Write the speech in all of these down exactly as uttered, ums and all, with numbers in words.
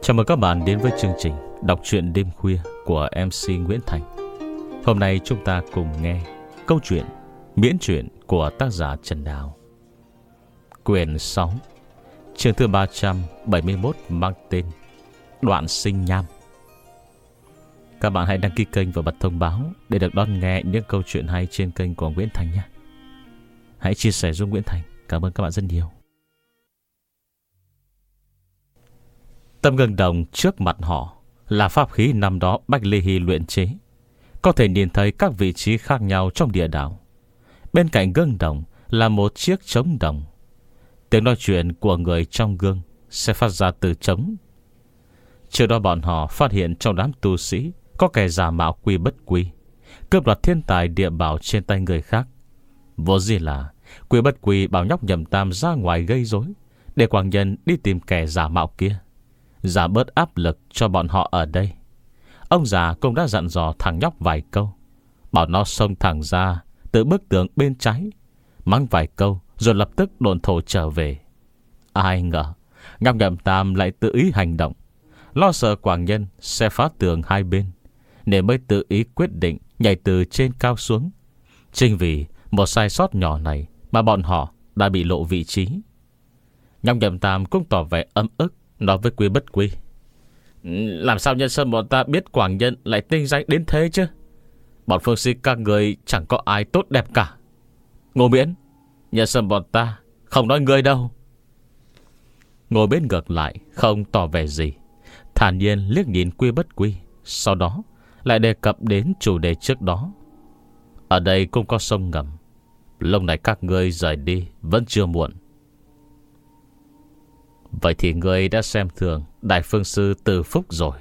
Chào mừng các bạn đến với chương trình Đọc truyện đêm khuya của em xê Nguyễn Thành. Hôm nay chúng ta cùng nghe câu chuyện miễn truyện của tác giả Trần Đào, quyển sáu, chương thứ ba trăm bảy mươi mốt, mang tên Đoạn Sinh Nham. Các bạn hãy đăng ký kênh và bật thông báo để được đón nghe những câu chuyện hay trên kênh của Nguyễn Thành nhé. Hãy chia sẻ giúp Nguyễn Thành. Cảm ơn các bạn rất nhiều. Tấm gương đồng trước mặt họ là pháp khí năm đó Bách Lê Hy luyện chế. Có thể nhìn thấy các vị trí khác nhau trong địa đạo. Bên cạnh gương đồng là một chiếc trống đồng. Tiếng nói chuyện của người trong gương sẽ phát ra từ trống. Trước đó bọn họ phát hiện trong đám tu sĩ có kẻ giả mạo Quy Bất Quy, cướp đoạt thiên tài địa bảo trên tay người khác. Vô gì là Quy Bất Quy bảo nhóc Nhậm Tam ra ngoài gây rối, để Quảng Nhân đi tìm kẻ giả mạo kia, giảm bớt áp lực cho bọn họ ở đây. Ông già cũng đã dặn dò thằng nhóc vài câu, bảo nó xông thẳng ra từ bức tường bên trái, mắng vài câu rồi lập tức độn thổ trở về. Ai ngờ nhóc Nhậm Tam lại tự ý hành động, lo sợ Quảng Nhân sẽ phá tường hai bên, nên mới tự ý quyết định nhảy từ trên cao xuống. Chính vì một sai sót nhỏ này mà bọn họ đã bị lộ vị trí. Nhóc Nhậm Tam cũng tỏ vẻ ấm ức, nói với Quy Bất Quy: làm sao nhân sơn bọn ta biết Quảng Nhân lại tinh danh đến thế chứ? Bọn phương sĩ các người chẳng có ai tốt đẹp cả. Ngô Miễn, nhân sơn bọn ta không nói ngươi đâu. Ngồi bên ngược lại không tỏ vẻ gì, thản nhiên liếc nhìn Quy Bất Quy, sau đó lại đề cập đến chủ đề trước đó. Ở đây cũng có sông ngầm, lúc này các ngươi rời đi vẫn chưa muộn. Vậy thì ngươi đã xem thường Đại Phương Sư Từ Phúc rồi.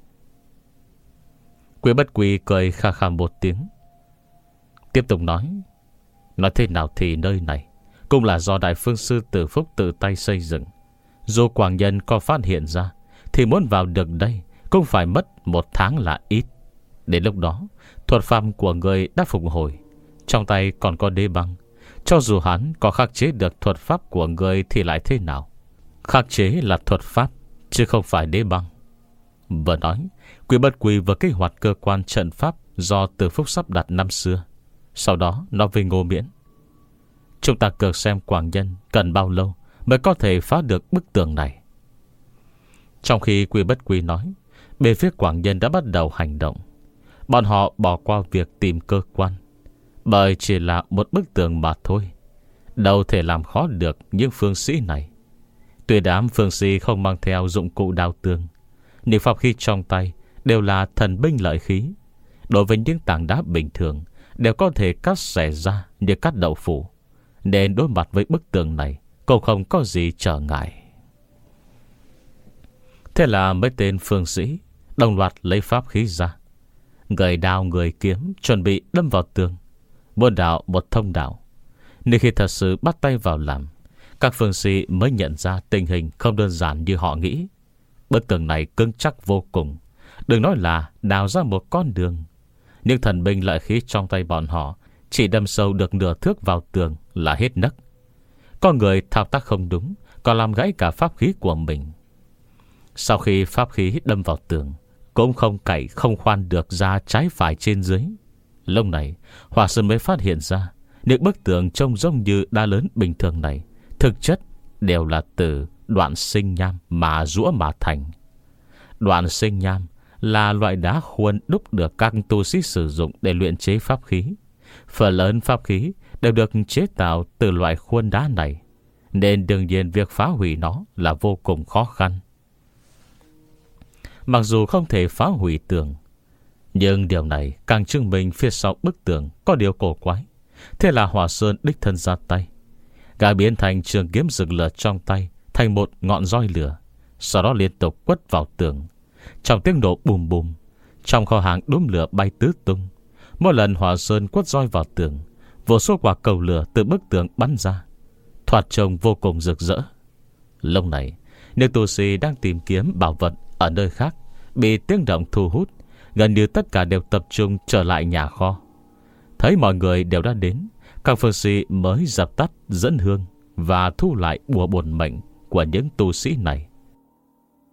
Quy Bất Quy cười kha kha một tiếng, tiếp tục nói: nói thế nào thì nơi này cũng là do Đại Phương Sư Từ Phúc tự tay xây dựng. Dù Quảng Nhân có phát hiện ra thì muốn vào được đây cũng phải mất một tháng là ít. Đến lúc đó thuật pháp của người đã phục hồi, trong tay còn có đế băng. Cho dù hắn có khắc chế được thuật pháp của người thì lại thế nào? Khắc chế là thuật pháp chứ không phải đế băng. Vừa nói, Quy Bất Quy vừa kích hoạt cơ quan trận pháp do Từ Phúc sắp đặt năm xưa. Sau đó nói với Ngô Miễn: chúng ta cược xem Quảng Nhân cần bao lâu mới có thể phá được bức tường này. Trong khi Quy Bất Quy nói, bên phía Quảng Nhân đã bắt đầu hành động. Bọn họ bỏ qua việc tìm cơ quan, bởi chỉ là một bức tường mà thôi, đâu thể làm khó được những phương sĩ này. Tuy đám phương sĩ không mang theo dụng cụ đào tường, nhưng pháp khí trong tay đều là thần binh lợi khí. Đối với những tảng đá bình thường đều có thể cắt xẻ ra như cắt đậu phụ, nên đối mặt với bức tường này cũng không có gì trở ngại. Thế là mấy tên phương sĩ đồng loạt lấy pháp khí ra, người đao người kiếm chuẩn bị đâm vào tường, một đạo một thông đạo. Nhưng khi thật sự bắt tay vào làm, các phương sĩ mới nhận ra tình hình không đơn giản như họ nghĩ. Bức tường này cứng chắc vô cùng, đừng nói là đào ra một con đường. Nhưng thần binh lợi khí trong tay bọn họ chỉ đâm sâu được nửa thước vào tường là hết nấc. Có người thao tác không đúng, còn làm gãy cả pháp khí của mình. Sau khi pháp khí đâm vào tường, cũng không cày không khoan được ra trái phải trên dưới. Lúc này Hòa Sơn mới phát hiện ra những bức tường trông giống như đá lớn bình thường này thực chất đều là từ đoạn sinh nham mà rũa mà thành. Đoạn sinh nham là loại đá khuôn đúc được các tu sĩ sử dụng để luyện chế pháp khí. Phần lớn pháp khí đều được chế tạo từ loại khuôn đá này, nên đương nhiên việc phá hủy nó là vô cùng khó khăn. Mặc dù không thể phá hủy tường, nhưng điều này càng chứng minh phía sau bức tường có điều cổ quái. Thế là Hòa Sơn đích thân ra tay, gã biến thành trường kiếm rực lửa trong tay thành một ngọn roi lửa, sau đó liên tục quất vào tường. Trong tiếng nổ bùm bùm, trong kho hàng đốm lửa bay tứ tung. Mỗi lần Hòa Sơn quất roi vào tường, vô số quả cầu lửa từ bức tường bắn ra, thoạt trông vô cùng rực rỡ. Lúc này, những tu sĩ đang tìm kiếm bảo vật ở nơi khác bị tiếng động thu hút, gần như tất cả đều tập trung trở lại nhà kho. Thấy mọi người đều đã đến, các phương sĩ mới dập tắt dẫn hương và thu lại bùa bổn mệnh của những tu sĩ này.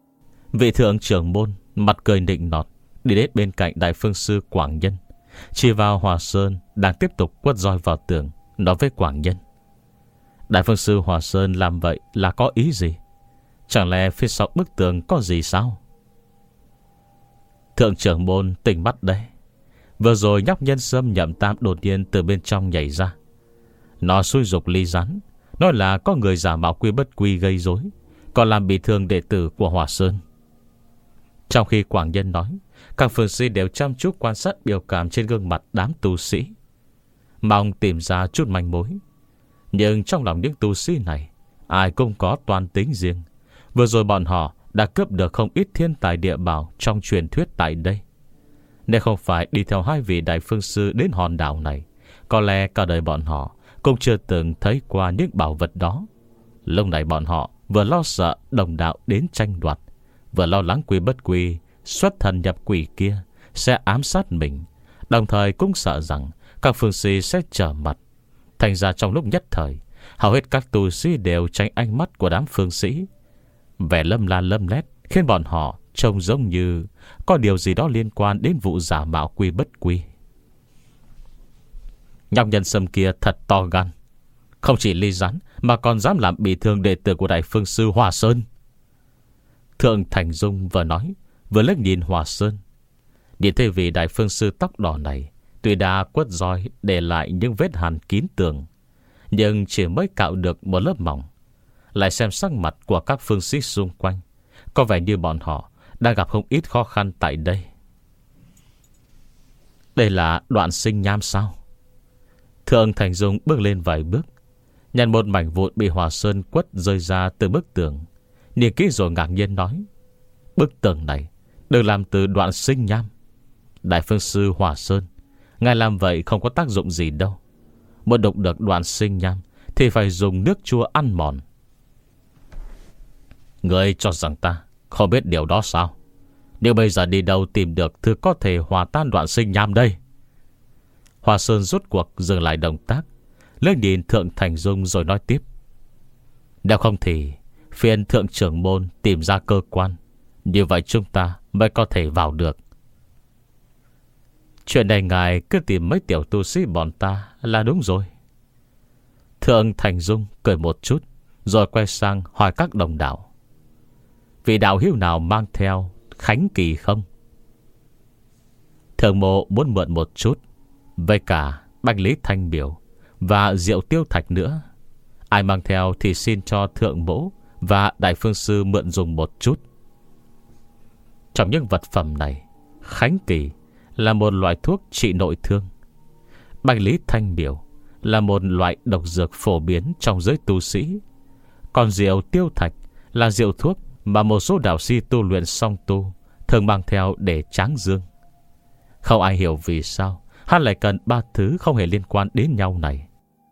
Vị thượng trưởng môn mặt cười nịnh nọt, đi đến bên cạnh Đại Phương Sư Quảng Nhân, chỉ vào Hòa Sơn đang tiếp tục quất roi vào tường, nói với Quảng Nhân: Đại Phương Sư Hòa Sơn làm vậy là có ý gì? Chẳng lẽ phía sau bức tường có gì sao? Thượng trưởng môn tỉnh mắt đây. Vừa rồi nhóc nhân sâm Nhậm Tam đột nhiên từ bên trong nhảy ra. Nó xúi dục Ly Gián, nói là có người giả mạo quy bất quy gây rối, còn làm bị thương đệ tử của Hòa Sơn. Trong khi Quảng Nhân nói, các phương sĩ đều chăm chút quan sát biểu cảm trên gương mặt đám tu sĩ, mong tìm ra chút manh mối. Nhưng trong lòng những tu sĩ này, ai cũng có toan tính riêng. Vừa rồi bọn họ đã cướp được không ít thiên tài địa bảo trong truyền thuyết tại đây. Nếu không phải đi theo hai vị đại phương sư đến hòn đảo này, có lẽ cả đời bọn họ cũng chưa từng thấy qua những bảo vật đó. Lúc này bọn họ vừa lo sợ đồng đạo đến tranh đoạt, vừa lo lắng quy bất quy xuất thần nhập quỷ kia sẽ ám sát mình, đồng thời cũng sợ rằng các phương sĩ sẽ trở mặt. Thành ra trong lúc nhất thời, hầu hết các tu sĩ đều tránh ánh mắt của đám phương sĩ. Vẻ lâm la lâm lét khiến bọn họ trông giống như có điều gì đó liên quan đến vụ giả mạo quy bất quy. Nhóc nhân sâm kia thật to gan, không chỉ Ly Gián mà còn dám làm bị thương đệ tử của Đại Phương Sư Hòa Sơn. Thượng Thành Dung vừa nói vừa liếc nhìn Hòa Sơn. Nhìn thấy vị Đại Phương Sư tóc đỏ này, tuy đã quất roi để lại những vết hằn kín tường, nhưng chỉ mới cạo được một lớp mỏng. Lại xem sắc mặt của các phương sĩ xung quanh, có vẻ như bọn họ đang gặp không ít khó khăn tại đây. Đây là đoạn sinh nham sao? Thượng Thành Dung bước lên vài bước, nhặt một mảnh vụn bị Hòa Sơn quất rơi ra từ bức tường, nhìn kỹ rồi ngạc nhiên nói: Bức tường này được làm từ đoạn sinh nham. Đại Phương Sư Hòa Sơn, ngài làm vậy không có tác dụng gì đâu. Muốn đụng được đoạn sinh nham thì phải dùng nước chua ăn mòn. Ngươi cho rằng ta không biết điều đó sao? Nhưng bây giờ đi đâu tìm được thứ có thể hòa tan đoạn sinh nham đây? Hòa Sơn rút cuộc dừng lại động tác, lên nhìn Thượng Thành Dung rồi nói tiếp: Nếu không thì phiền Thượng trưởng môn tìm ra cơ quan, như vậy chúng ta mới có thể vào được. Chuyện này ngài cứ tìm mấy tiểu tu sĩ bọn ta là đúng rồi. Thượng Thành Dung cười một chút, rồi quay sang hỏi các đồng đạo: Vị đạo hữu nào mang theo khánh kỳ không? Thượng mộ muốn mượn một chút, với cả bạch lý thanh biểu và rượu tiêu thạch nữa. Ai mang theo thì xin cho thượng mộ và Đại Phương Sư mượn dùng một chút. Trong những vật phẩm này, khánh kỳ là một loại thuốc trị nội thương, bạch lý thanh biểu là một loại độc dược phổ biến trong giới tu sĩ, còn rượu tiêu thạch là rượu thuốc mà một số đạo sĩ tu luyện song tu thường mang theo để tráng dương. Không ai hiểu vì sao hắn lại cần ba thứ không hề liên quan đến nhau này.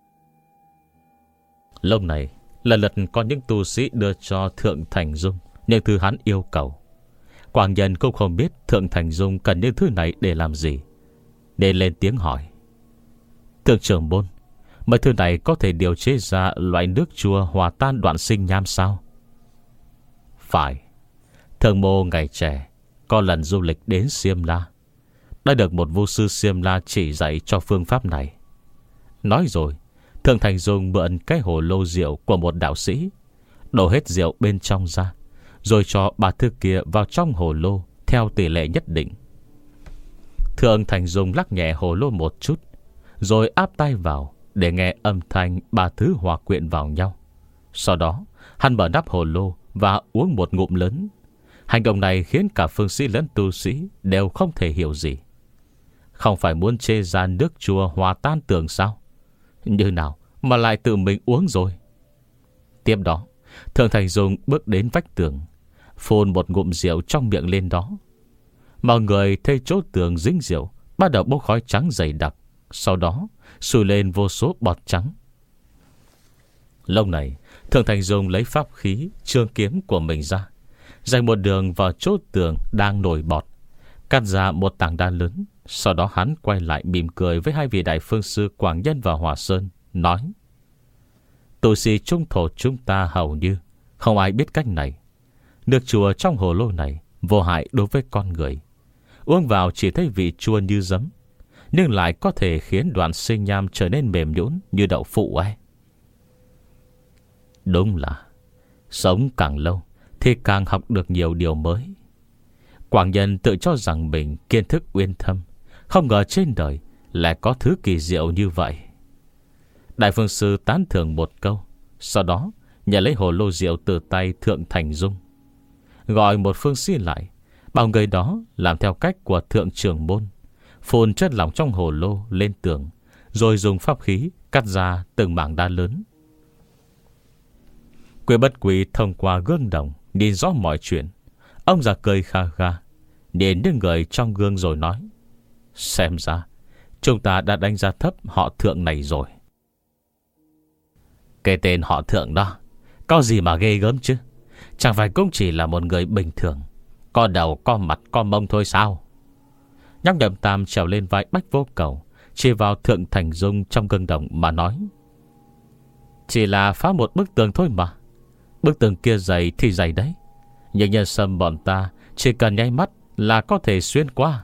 Lúc này lần lượt có những tu sĩ đưa cho Thượng Thành Dung những thứ hắn yêu cầu. Quảng Nhân cũng không biết Thượng Thành Dung cần những thứ này để làm gì, nên lên tiếng hỏi: Thượng trưởng môn, mấy thứ này có thể điều chế ra loại nước chua hòa tan đoạn sinh nham sao? Phải. Thượng mô ngày trẻ có lần du lịch đến Xiêm La, đã được một vô sư Xiêm La chỉ dạy cho phương pháp này. Nói rồi, Thượng Thành Dung mượn cái hồ lô rượu của một đạo sĩ, đổ hết rượu bên trong ra, rồi cho bà thư kia vào trong hồ lô theo tỷ lệ nhất định. Thượng Thành Dung lắc nhẹ hồ lô một chút, rồi áp tay vào để nghe âm thanh ba thứ hòa quyện vào nhau. Sau đó hắn mở nắp hồ lô và uống một ngụm lớn. Hành động này khiến cả phương sĩ lẫn tu sĩ đều không thể hiểu gì. Không phải muốn chê ra nước chua hòa tan tường sao? Như nào mà lại tự mình uống rồi? Tiếp đó, Thượng Thành Dung bước đến vách tường, phun một ngụm rượu trong miệng lên đó. Mọi người thấy chỗ tường dính rượu bắt đầu bốc khói trắng dày đặc, sau đó sùi lên vô số bọt trắng. Lúc này, Thượng Thành Dung lấy pháp khí chương kiếm của mình ra, dành một đường vào chỗ tường đang nổi bọt, cắt ra một tảng đá lớn. Sau đó hắn quay lại mỉm cười với hai vị Đại Phương Sư Quảng Nhân và Hòa Sơn, nói: Tu sĩ trung thổ chúng ta hầu như không ai biết cách này. Nước chua trong hồ lô này vô hại đối với con người. Uống vào chỉ thấy vị chua như giấm, nhưng lại có thể khiến đoạn sinh nham trở nên mềm nhũn như đậu phụ ấy. Đúng là sống càng lâu thì càng học được nhiều điều mới. Quảng Nhân tự cho rằng mình kiến thức uyên thâm, không ngờ trên đời lại có thứ kỳ diệu như vậy. Đại phương sư tán thưởng một câu, sau đó nhận lấy hồ lô rượu từ tay Thượng Thành Dung, gọi một phương sĩ lại, bảo người đó làm theo cách của Thượng Trưởng môn, phun chất lỏng trong hồ lô lên tường, rồi dùng pháp khí cắt ra từng mảng đá lớn. Quy Bất Quy thông qua gương đồng nhìn rõ mọi chuyện. Ông già cười kha kha, nhìn những người trong gương rồi nói: xem ra chúng ta đã đánh giá thấp họ Thượng này rồi. Cái tên họ Thượng đó có gì mà ghê gớm chứ? Chẳng phải cũng chỉ là một người bình thường, có đầu, có mặt, có mông thôi sao? Nhóc Nhậm Tam trèo lên vai Bách Vô Cầu, chỉ vào Thượng Thành Dung trong gương đồng mà nói: chỉ là phá một bức tường thôi mà. Bức tường kia dày thì dày đấy, nhưng nhân sâm bọn ta chỉ cần nháy mắt là có thể xuyên qua.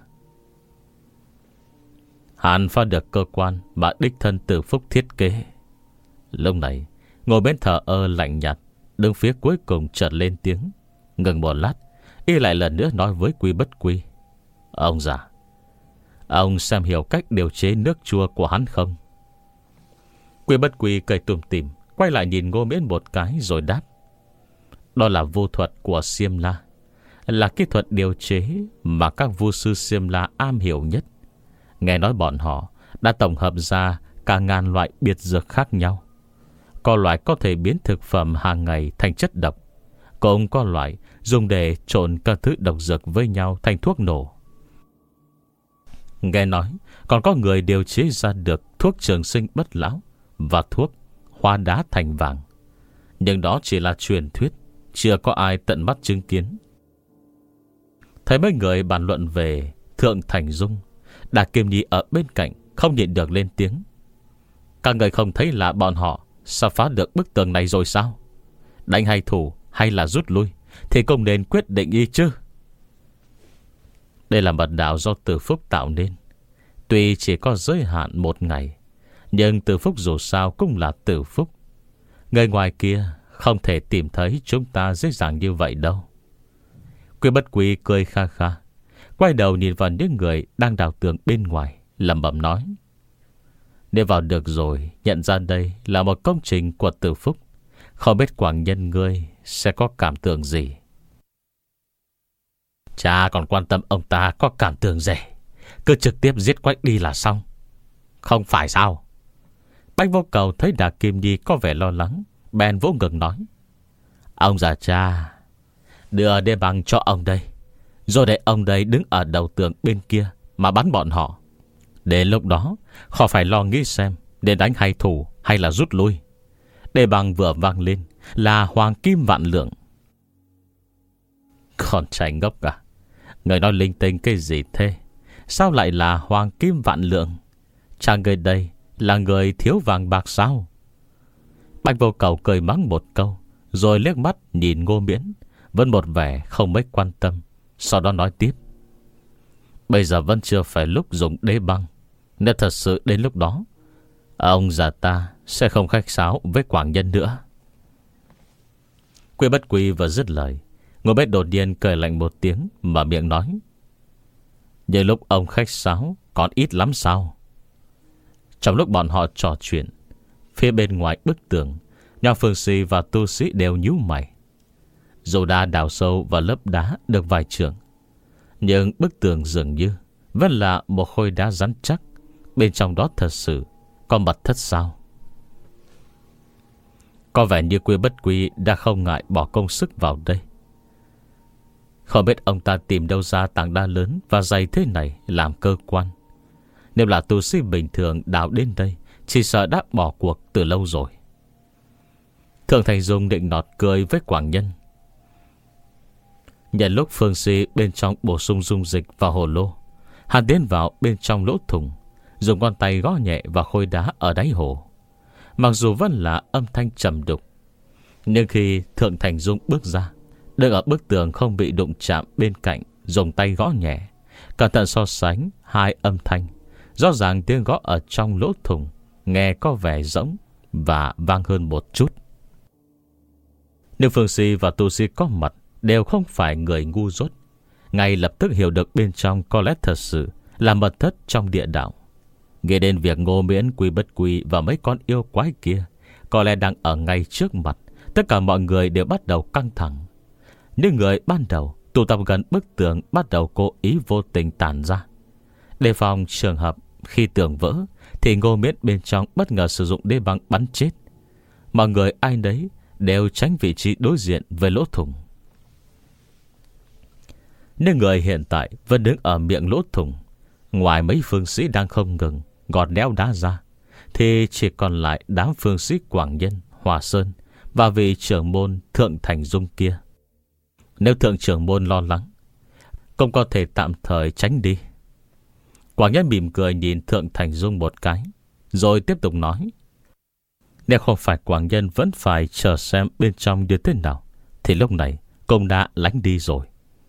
Hắn phá được cơ quan mà đích thân Từ Phúc thiết kế. Lúc này ngồi bên thờ ơ lạnh nhạt, đứng phía cuối cùng chợt lên tiếng. Ngừng một lát, y lại lần nữa nói với Quy Bất Quy: ông già, ông xem hiểu cách điều chế nước chua của hắn không? Quy Bất Quy cười tủm tỉm, quay lại nhìn Ngô Miễn một cái rồi đáp: đó là vô thuật của Xiêm La, là kỹ thuật điều chế mà các vu sư Xiêm La am hiểu nhất. Nghe nói bọn họ đã tổng hợp ra cả ngàn loại biệt dược khác nhau. Có loại có thể biến thực phẩm hàng ngày thành chất độc, cũng có loại dùng để trộn các thứ độc dược với nhau thành thuốc nổ. Nghe nói còn có người điều chế ra được thuốc trường sinh bất lão và thuốc hóa đá thành vàng. Nhưng đó chỉ là truyền thuyết, chưa có ai tận mắt chứng kiến. Thấy mấy người bàn luận về Thượng Thành Dung, Đà Kim Nhi ở bên cạnh không nhịn được lên tiếng: các người không thấy là bọn họ sao phá được bức tường này rồi sao? Đánh hay thủ hay là rút lui thì cũng nên quyết định y chứ. Đây là mật đạo do Từ Phúc tạo nên. Tuy chỉ có giới hạn một ngày, nhưng Từ Phúc dù sao cũng là Từ Phúc. Người ngoài kia không thể tìm thấy chúng ta dễ dàng như vậy đâu. Quy Bất Quy cười kha kha, quay đầu nhìn vào những người đang đào tường bên ngoài, lẩm bẩm nói: nếu vào được rồi, nhận ra đây là một công trình của Từ Phúc, không biết Quảng Nhân ngươi sẽ có cảm tưởng gì. Cha còn quan tâm ông ta có cảm tưởng gì, cứ trực tiếp giết Quách đi là xong, không phải sao? Bách Vô Cầu thấy Đà Kim Nhi có vẻ lo lắng, bèn vỗ ngực nói: ông già cha, đưa đê bằng cho ông đây, rồi để ông đây đứng ở đầu tường bên kia mà bắn bọn họ. Đến lúc đó khỏi phải lo nghĩ xem để đánh hay thủ hay là rút lui. Đê bằng vừa vang lên là hoàng kim vạn lượng. Còn trai ngốc cả, người nói linh tinh cái gì thế? Sao lại là hoàng kim vạn lượng? Chàng người đây là người thiếu vàng bạc sao? Bạch Vô Cầu cười mắng một câu, rồi liếc mắt nhìn Ngô Miễn, vẫn một vẻ không mấy quan tâm. Sau đó nói tiếp: bây giờ vẫn chưa phải lúc dùng đế băng. Nếu thật sự đến lúc đó, ông già ta sẽ không khách sáo với Quảng Nhân nữa. Quy Bất Quy vừa dứt lời, Ngô Bết đột nhiên cười lạnh một tiếng, mà miệng nói: nhưng lúc ông khách sáo còn ít lắm sao? Trong lúc bọn họ trò chuyện, phía bên ngoài bức tường, nhà phương sĩ và tu sĩ đều nhíu mày. Dù đã đào sâu vào lớp đá được vài trường, nhưng bức tường dường như vẫn là một khối đá rắn chắc. Bên trong đó thật sự có mật thất sao? Có vẻ như Quy Bất Quy đã không ngại bỏ công sức vào đây. Không biết ông ta tìm đâu ra tảng đá lớn và dày thế này làm cơ quan. Nếu là tu sĩ bình thường đào đến đây, chỉ sợ đã bỏ cuộc từ lâu rồi. Thượng Thành Dung định nọt cười với Quảng Nhân. Nhận lúc phương sĩ bên trong bổ sung dung dịch vào hồ lô, hắn tiến vào bên trong lỗ thùng, dùng ngón tay gõ nhẹ vào khối đá ở đáy hồ. Mặc dù vẫn là âm thanh trầm đục, nhưng khi Thượng Thành Dung bước ra, Đứng ở bức tường không bị đụng chạm bên cạnh, dùng tay gõ nhẹ, cẩn thận so sánh hai âm thanh. Rõ ràng tiếng gõ ở trong lỗ thủng nghe có vẻ rỗng và vang hơn một chút. Nhưng Phương Si và Tu Si có mặt đều không phải người ngu dốt, ngay lập tức hiểu được bên trong có lẽ thật sự là mật thất trong địa đạo. Nghe đến việc Ngô Miễn, Quy Bất Quy và mấy con yêu quái kia có lẽ đang ở ngay trước mặt, tất cả mọi người đều bắt đầu căng thẳng. Những người ban đầu tụ tập gần bức tường bắt đầu cố ý vô tình tản ra, đề phòng trường hợp khi tường vỡ thì Ngô Miễn bên trong bất ngờ sử dụng đế băng bắn chết. Mọi người ai nấy đều tránh vị trí đối diện với lỗ thủng. Những người hiện tại vẫn đứng ở miệng lỗ thủng, ngoài mấy phương sĩ đang không ngừng gọt đẽo đá ra, thì chỉ còn lại đám phương sĩ Quảng Nhân, Hòa Sơn và vị trưởng môn Thượng Thành Dung kia. Nếu thượng trưởng môn lo lắng, cũng có thể tạm thời tránh đi. Quảng Nhân mỉm cười nhìn Thượng Thành Dung một cái, rồi tiếp tục nói: nếu không phải Quảng Nhân vẫn phải chờ xem bên trong như thế nào, thì lúc này cũng đã lánh đi rồi.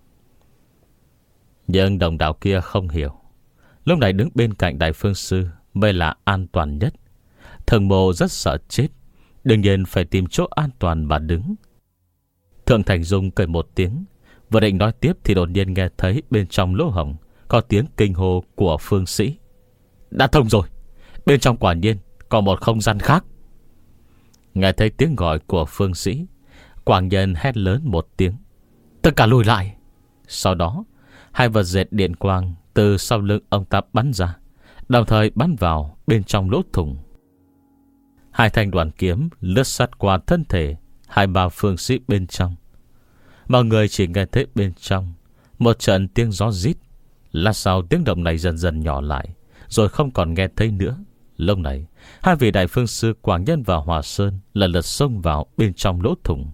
Nhưng đồng đạo kia không hiểu, lúc này đứng bên cạnh Đại Phương Sư mới là an toàn nhất. Thần Mộ rất sợ chết, đương nhiên phải tìm chỗ an toàn mà đứng. Thượng Thành Dung cười một tiếng, vừa định nói tiếp thì đột nhiên nghe thấy bên trong lỗ hổng có tiếng kinh hô của phương sĩ: đã thông rồi, bên trong quả nhiên có một không gian khác. Nghe thấy tiếng gọi của phương sĩ, Quảng Nhân hét lớn một tiếng: tất cả lùi lại. Sau đó hai vật dệt điện quang từ sau lưng ông ta bắn ra, đồng thời bắn vào bên trong lỗ thủng. Hai thanh đoàn kiếm lướt sát qua thân thể hai ba phương sĩ bên trong. Mọi người chỉ nghe thấy bên trong một trận tiếng gió rít. Lát sau tiếng động này dần dần nhỏ lại, rồi không còn nghe thấy nữa. Lúc này hai vị đại phương sư Quảng Nhân và Hòa Sơn lần lượt xông vào bên trong lỗ thủng.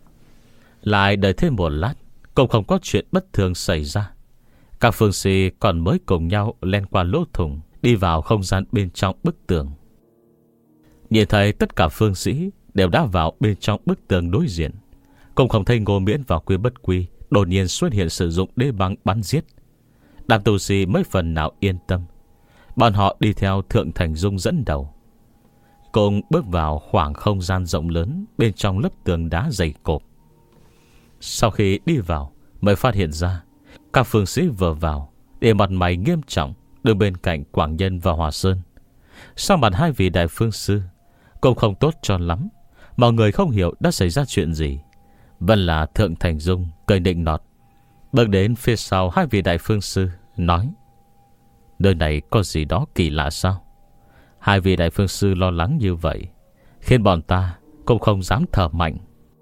Lại đợi thêm một lát, cũng không có chuyện bất thường xảy ra. Các phương sĩ còn mới cùng nhau len qua lỗ thủng, đi vào không gian bên trong bức tường. Nhìn thấy tất cả phương sĩ đều đã vào bên trong bức tường đối diện, cũng không thấy Ngô Miễn và Quy Bất Quy đột nhiên xuất hiện sử dụng đế băng bắn giết. Đám tu sĩ mới phần nào yên tâm. Bọn họ đi theo Thượng Thành Dung dẫn đầu, cùng bước vào khoảng không gian rộng lớn bên trong lớp tường đá dày cộp. Sau khi đi vào mới phát hiện ra các phương sĩ vừa vào để mặt mày nghiêm trọng đứng bên cạnh Quảng Nhân và Hòa Sơn. Sau mặt hai vị đại phương sư cũng không tốt cho lắm. Mọi người không hiểu đã xảy ra chuyện gì. Vẫn là Thượng Thành Dung cười nịnh nọt, bước đến phía sau hai vị đại phương sư, nói: nơi này có gì đó kỳ lạ sao? Hai vị đại phương sư lo lắng như vậy, khiến bọn ta cũng không dám thở mạnh.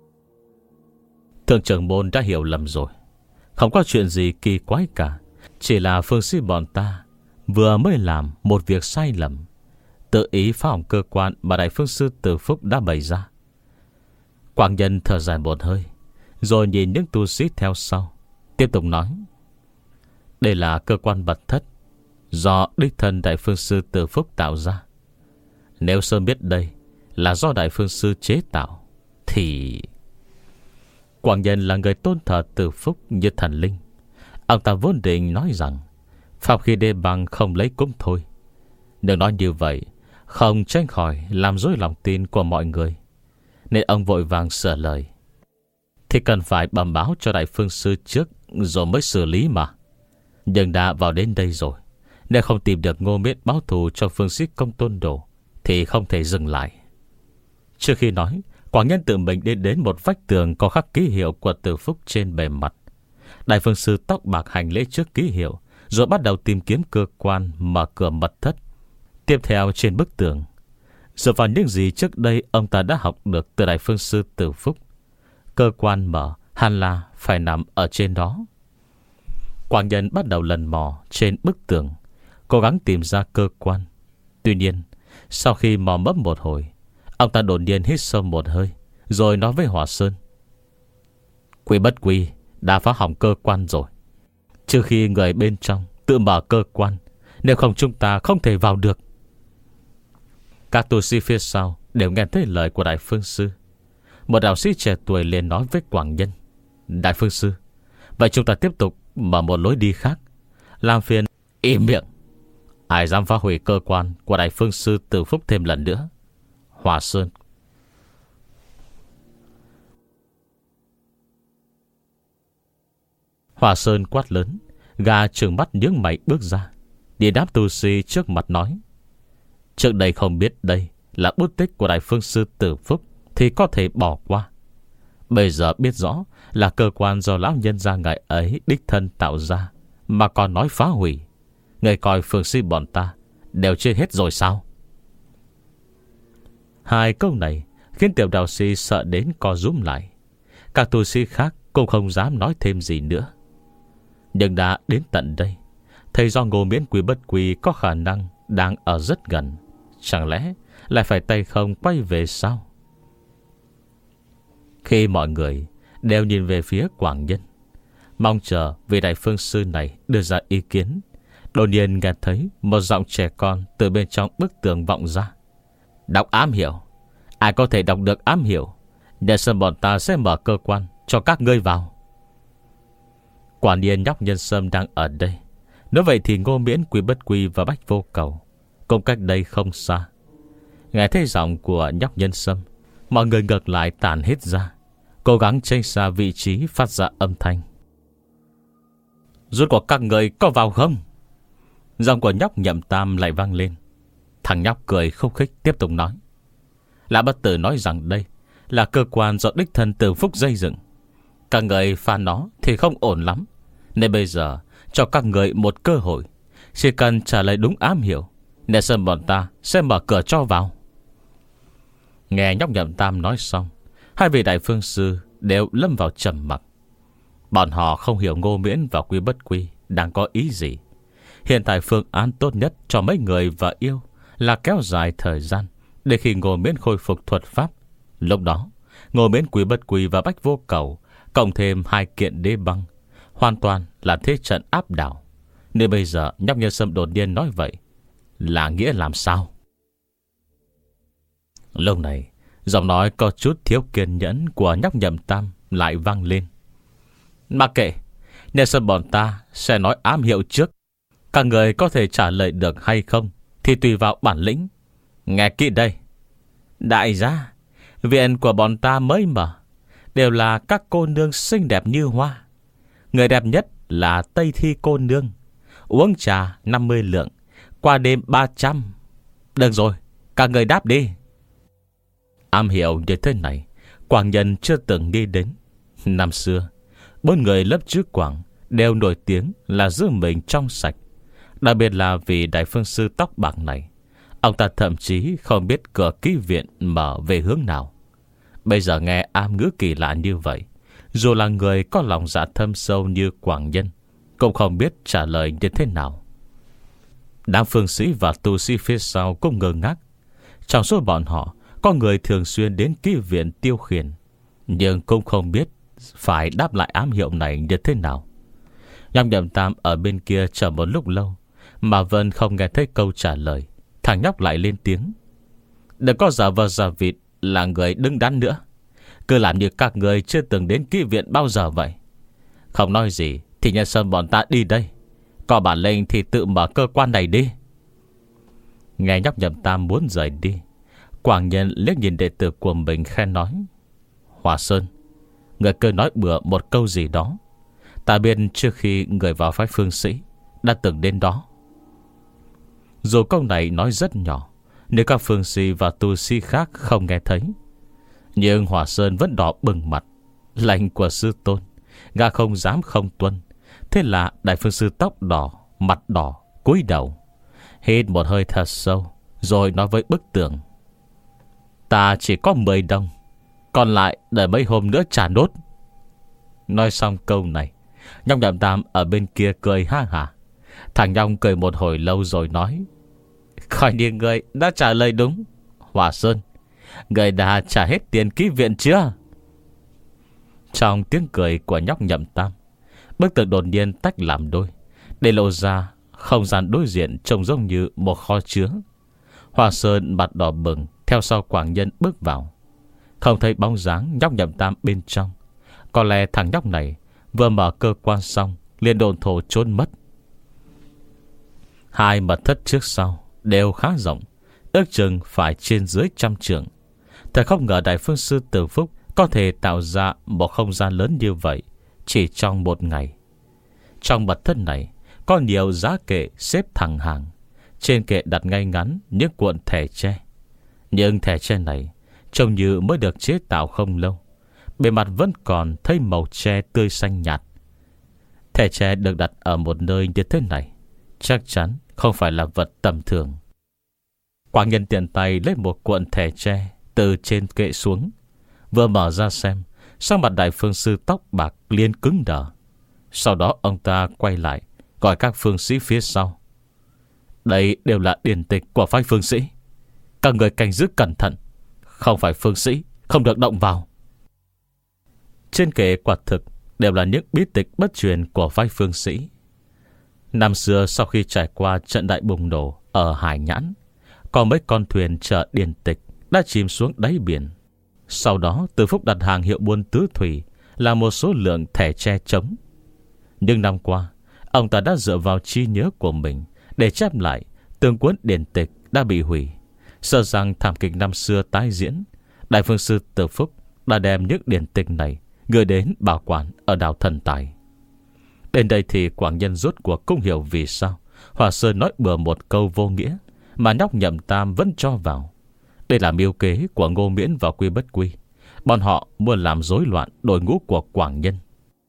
Thượng trưởng môn đã hiểu lầm rồi. Không có chuyện gì kỳ quái cả, chỉ là phương sư bọn ta vừa mới làm một việc sai lầm, tự ý phá hỏng cơ quan mà đại phương sư Từ Phúc đã bày ra. Quảng Nhân thở dài một hơi, rồi nhìn những tu sĩ theo sau, tiếp tục nói: đây là cơ quan mật thất do đích thân đại phương sư Từ Phúc tạo ra. Nếu sớm biết đây là do đại phương sư chế tạo thì... Quảng Nhân là người tôn thờ Từ Phúc như thần linh. Ông ta vốn định nói rằng pháp khí đê băng không lấy cũng thôi, nhưng nói như vậy không tránh khỏi làm dối lòng tin của mọi người, nên ông vội vàng sửa lời: thì cần phải bẩm báo cho đại phương sư trước rồi mới xử lý mà. Nhưng đã vào đến đây rồi, nếu không tìm được Ngô Miễn báo thù cho phương sĩ Công Tôn Đồ thì không thể dừng lại. Trước khi nói, Quảng Nhân tự mình đi đến một vách tường có khắc ký hiệu của Từ Phúc trên bề mặt. Đại phương sư tóc bạc hành lễ trước ký hiệu, rồi bắt đầu tìm kiếm cơ quan mở cửa mật thất. Tiếp theo trên bức tường, dựa vào những gì trước đây ông ta đã học được từ đại phương sư Từ Phúc, cơ quan mở hẳn là phải nằm ở trên đó. Quảng Nhân bắt đầu lần mò trên bức tường, cố gắng tìm ra cơ quan. Tuy nhiên, sau khi mò mẫm một hồi, ông ta đột nhiên hít sâu một hơi, rồi nói với Hòa Sơn: Quy Bất Quy đã phá hỏng cơ quan rồi. Trừ khi người bên trong tự mở cơ quan, nếu không chúng ta không thể vào được. Các tu sĩ phía sau đều nghe thấy lời của đại phương sư. Một đạo sĩ trẻ tuổi liền nói với Quảng Nhân: Đại phương sư, vậy chúng ta tiếp tục mở một lối đi khác. Làm phiền. Im miệng. Ai dám phá hủy cơ quan của đại phương sư Từ Phúc thêm lần nữa? Hòa Sơn. Hòa Sơn quát lớn. Gà trừng mắt nhướng mày bước ra. Địa đáp tu sĩ trước mặt nói: trước đây không biết đây là bút tích của đại phương sư Từ Phúc thì có thể bỏ qua. Bây giờ biết rõ là cơ quan do lão nhân gia ngài ấy đích thân tạo ra, mà còn nói phá hủy. Người coi phương sĩ bọn ta đều chết hết rồi sao? Hai câu này khiến tiểu đạo sĩ sợ đến co rúm lại. Các tu sĩ khác cũng không dám nói thêm gì nữa. Nhưng đã đến tận đây, thầy do Ngô Miễn Quý Bất Quý có khả năng đang ở rất gần. Chẳng lẽ lại phải tay không quay về sao? Khi mọi người đều nhìn về phía Quảng Nhân, mong chờ vị đại phương sư này đưa ra ý kiến, đột nhiên nghe thấy một giọng trẻ con từ bên trong bức tường vọng ra: đọc ám hiệu. Ai có thể đọc được ám hiệu, nhà sâm bọn ta sẽ mở cơ quan cho các ngươi vào. Quả nhiên nhóc Nhân Sâm đang ở đây. Nếu vậy thì Ngô Miễn Quý Bất Quý và Bách Vô Cầu cũng cách đây không xa. Nghe thấy giọng của nhóc Nhân Sâm, mọi người ngược lại tản hết ra, cố gắng tránh xa vị trí phát ra âm thanh. Rốt cuộc các người có vào không? Giọng của nhóc Nhậm Tam lại vang lên. Thằng nhóc cười khúc khích tiếp tục nói: Lã Bất Tử nói rằng đây là cơ quan do đích thân Từ Phúc xây dựng. Các người phá nó thì không ổn lắm, nên bây giờ cho các người một cơ hội. Chỉ cần trả lời đúng ám hiệu, nên sân bọn ta sẽ mở cửa cho vào. Nghe nhóc Nhậm Tam nói xong, hai vị đại phương sư đều lâm vào trầm mặc. Bọn họ không hiểu Ngô Miễn và Quý Bất Quý đang có ý gì. Hiện tại phương án tốt nhất cho mấy người và yêu là kéo dài thời gian, để khi Ngô Miễn khôi phục thuật pháp, lúc đó Ngô Miễn, Quý Bất Quý và Bách Vô Cầu cộng thêm hai kiện đế băng, hoàn toàn là thế trận áp đảo. Nên bây giờ nhóc Nhân Sâm đột nhiên nói vậy là nghĩa làm sao? Lúc này giọng nói có chút thiếu kiên nhẫn của nhóc Nhậm Tam lại vang lên: Mặc kệ, Nhân Sâm bọn ta sẽ nói ám hiệu trước. Các người có thể trả lời được hay không thì tùy vào bản lĩnh. Nghe kỹ đây. Đại gia, viện của bọn ta mới mở đều là các cô nương xinh đẹp như hoa. Người đẹp nhất là Tây Thi cô nương. Uống trà năm mươi lượng, qua đêm ba trăm. Được rồi, các người đáp đi. Am hiểu như thế này Quảng Nhân chưa từng đi đến. Năm xưa, bốn người lớp trước Quảng đều nổi tiếng là giữ mình trong sạch. Đặc biệt là vì đại phương sư tóc bạc này, ông ta thậm chí không biết cửa ký viện mở về hướng nào. Bây giờ nghe am ngữ kỳ lạ như vậy, dù là người có lòng dạ thâm sâu như Quảng Nhân cũng không biết trả lời như thế nào. Đám phương sĩ và tu sĩ phía sau cũng ngơ ngác. Trong số bọn họ có người thường xuyên đến ký viện tiêu khiển, nhưng cũng không biết phải đáp lại ám hiệu này như thế nào. Nhóc Nhậm Tam ở bên kia chờ một lúc lâu mà vẫn không nghe thấy câu trả lời. Thằng nhóc lại lên tiếng: Đừng có giả vờ giả vịt là người đứng đắn nữa. Cứ làm như các người chưa từng đến ký viện bao giờ vậy. Không nói gì thì Nhân Sâm bọn ta đi đây. Có bản lĩnh thì tự mở cơ quan này đi. Nghe nhóc Nhậm Tam muốn rời đi, Quảng Nhân liếc nhìn đệ tử của mình khen nói: Hòa Sơn, người cứ nói bừa một câu gì đó. Ta biết trước khi người vào phái phương sĩ đã từng đến đó. Dù câu này nói rất nhỏ, nếu các phương sĩ và tu sĩ khác không nghe thấy, nhưng Hòa Sơn vẫn đỏ bừng mặt. Lệnh của sư tôn, gã không dám không tuân. Thế là đại phương sư tóc đỏ, mặt đỏ, cúi đầu, hít một hơi thật sâu, rồi nói với bức tường: Ta chỉ có mười đồng, còn lại đợi mấy hôm nữa trả nốt. Nói xong câu này, nhóc Nhậm Tam ở bên kia cười ha hả. Thằng nhong cười một hồi lâu rồi nói: Coi như người đã trả lời đúng. Hòa Sơn, người đã trả hết tiền ký viện chưa? Trong tiếng cười của nhóc Nhậm Tam, bức tường đột nhiên tách làm đôi, để lộ ra không gian đối diện trông giống như một kho chứa. Hòa Sơn mặt đỏ bừng theo sau Quảng Nhân bước vào. Không thấy bóng dáng nhóc Nhậm Tam bên trong, Có lẽ thằng nhóc này vừa mở cơ quan xong liền đồn thổ trốn mất. Hai mật thất trước sau đều khá rộng, ước chừng phải trên dưới trăm trượng. Thật không ngờ Đại Phương Sư Từ Phúc có thể tạo ra một không gian lớn như vậy chỉ trong một ngày. Trong mật thất này có nhiều giá kệ xếp thẳng hàng. Trên kệ đặt ngay ngắn những cuộn thẻ tre. Nhưng thẻ tre này trông như mới được chế tạo không lâu, bề mặt vẫn còn thấy màu tre tươi xanh nhạt. Thẻ tre được đặt ở một nơi như thế này chắc chắn không phải là vật tầm thường. Quảng Nhân tiện tay lấy một cuộn thẻ tre từ trên kệ xuống, vừa mở ra xem, sắc mặt Đại Phương Sư tóc bạc liền cứng đờ. Sau đó ông ta quay lại gọi các phương sĩ phía sau. Đây đều là điển tịch của phái phương sĩ, các người canh giữ cẩn thận. Không phải phương sĩ không được động vào. Trên kệ quả thực đều là những bí tịch bất truyền của phái phương sĩ. Năm xưa sau khi trải qua trận đại bùng nổ ở Hải Nhãn, có mấy con thuyền chở điển tịch đã chìm xuống đáy biển. Sau đó Từ Phúc đặt hàng hiệu buôn tứ thủy là một số lượng thẻ tre trống. Nhưng năm qua ông ta đã dựa vào trí nhớ của mình để chép lại từng cuốn điển tịch đã bị hủy. Sợ rằng thảm kịch năm xưa tái diễn, Đại Phương Sư Từ Phúc đã đem những điển tịch này gửi đến bảo quản ở đảo Thần Tài. Đến đây thì Quảng Nhân rốt cuộc cũng hiểu vì sao Hòa Sơn nói bừa một câu vô nghĩa mà nhóc Nhậm Tam vẫn cho vào. Đây là mưu kế của Ngô Miễn và Quy Bất Quy. Bọn họ muốn làm rối loạn đội ngũ của Quảng Nhân.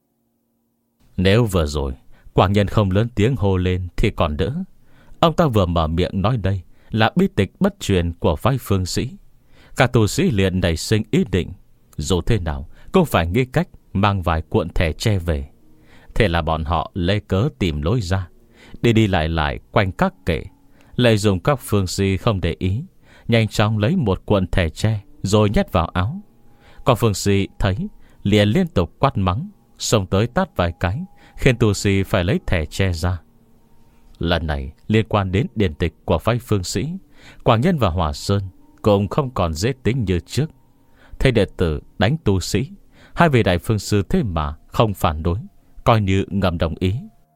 Nếu vừa rồi Quảng Nhân không lớn tiếng hô lên thì còn đỡ. Ông ta vừa mở miệng nói đây là bí tịch bất truyền của phái phương sĩ. Các tu sĩ liền nảy sinh ý định dù thế nào cũng phải nghĩ cách mang vài cuộn thẻ tre về. Thế là bọn họ lấy cớ tìm lối ra, đi đi lại lại quanh các kệ, lợi dụng các phương sĩ không để ý, nhanh chóng lấy một cuộn thẻ tre rồi nhét vào áo. Còn phương sĩ thấy liền liên tục quát mắng, xông tới tát vài cái, khiến tu sĩ phải lấy thẻ tre ra. Lần này liên quan đến điển tịch của phái phương sĩ, Quảng Nhân và Hòa Sơn cũng không còn dễ tính như trước. Thầy đệ tử đánh tu sĩ, hai vị Đại Phương Sư thế mà không phản đối, coi như ngầm đồng ý.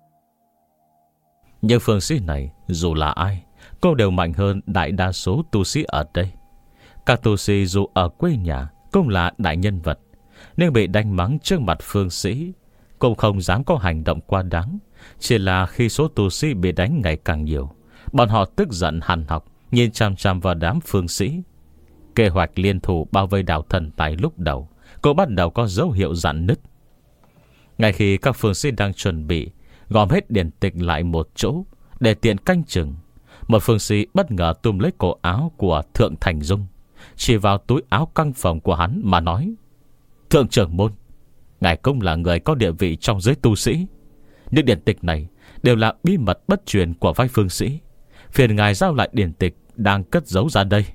Nhưng phương sĩ này dù là ai cũng đều mạnh hơn đại đa số tu sĩ ở đây. Các tu sĩ dù ở quê nhà cũng là đại nhân vật, nhưng bị đánh mắng trước mặt phương sĩ cũng không dám có hành động quá đáng. Chỉ là khi số tu sĩ bị đánh ngày càng nhiều, bọn họ tức giận hằn học, nhìn chằm chằm vào đám phương sĩ. Kế hoạch liên thủ bao vây đảo Thần Tài lúc đầu cũng bắt đầu có dấu hiệu rạn nứt. Ngay khi các phương sĩ đang chuẩn bị gom hết điển tịch lại một chỗ để tiện canh chừng, một phương sĩ bất ngờ túm lấy cổ áo của Thượng Thành Dung, chỉ vào túi áo căng phòng của hắn mà nói: Thượng trưởng môn, ngài cũng là người có địa vị trong giới tu sĩ. Những điển tịch này đều là bí mật bất truyền của phái phương sĩ. Phiền ngài giao lại điển tịch đang cất giấu ra đây.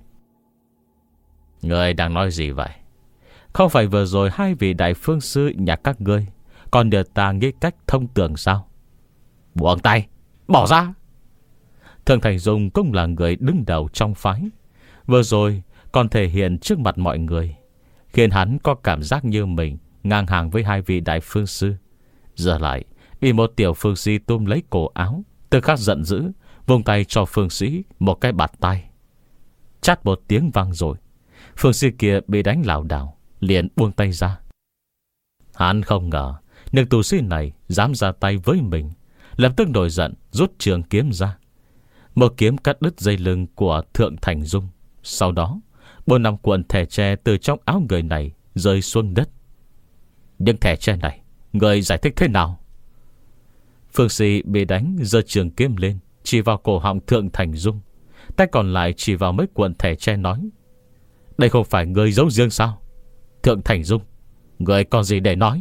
Người đang nói gì vậy? Không phải vừa rồi hai vị Đại Phương Sư nhà các ngươi còn nhờ ta nghĩ cách thông tường sao? Buông tay, bỏ ra. Thượng Thành Dung cũng là người đứng đầu trong phái, vừa rồi còn thể hiện trước mặt mọi người, khiến hắn có cảm giác như mình ngang hàng với hai vị Đại Phương Sư. Giờ lại bị một tiểu phương sĩ túm lấy cổ áo, tức khắc giận dữ, vung tay cho phương sĩ một cái bạt tay. Chát một tiếng vang rồi, phương sĩ kia bị đánh lảo đảo, liền buông tay ra. Hắn không ngờ nữ tu sĩ này dám ra tay với mình, lập tức nổi giận rút trường kiếm ra. Một kiếm cắt đứt dây lưng của Thượng Thành Dung. Sau đó bốn năm cuộn thẻ tre từ trong áo người này rơi xuống đất. Nhưng thẻ tre này người giải thích thế nào? Phương sĩ bị đánh giơ trường kiếm lên, chỉ vào cổ họng Thượng Thành Dung, tay còn lại chỉ vào mấy cuộn thẻ tre nói: Đây không phải người giấu riêng sao? Thượng Thành Dung, người còn gì để nói?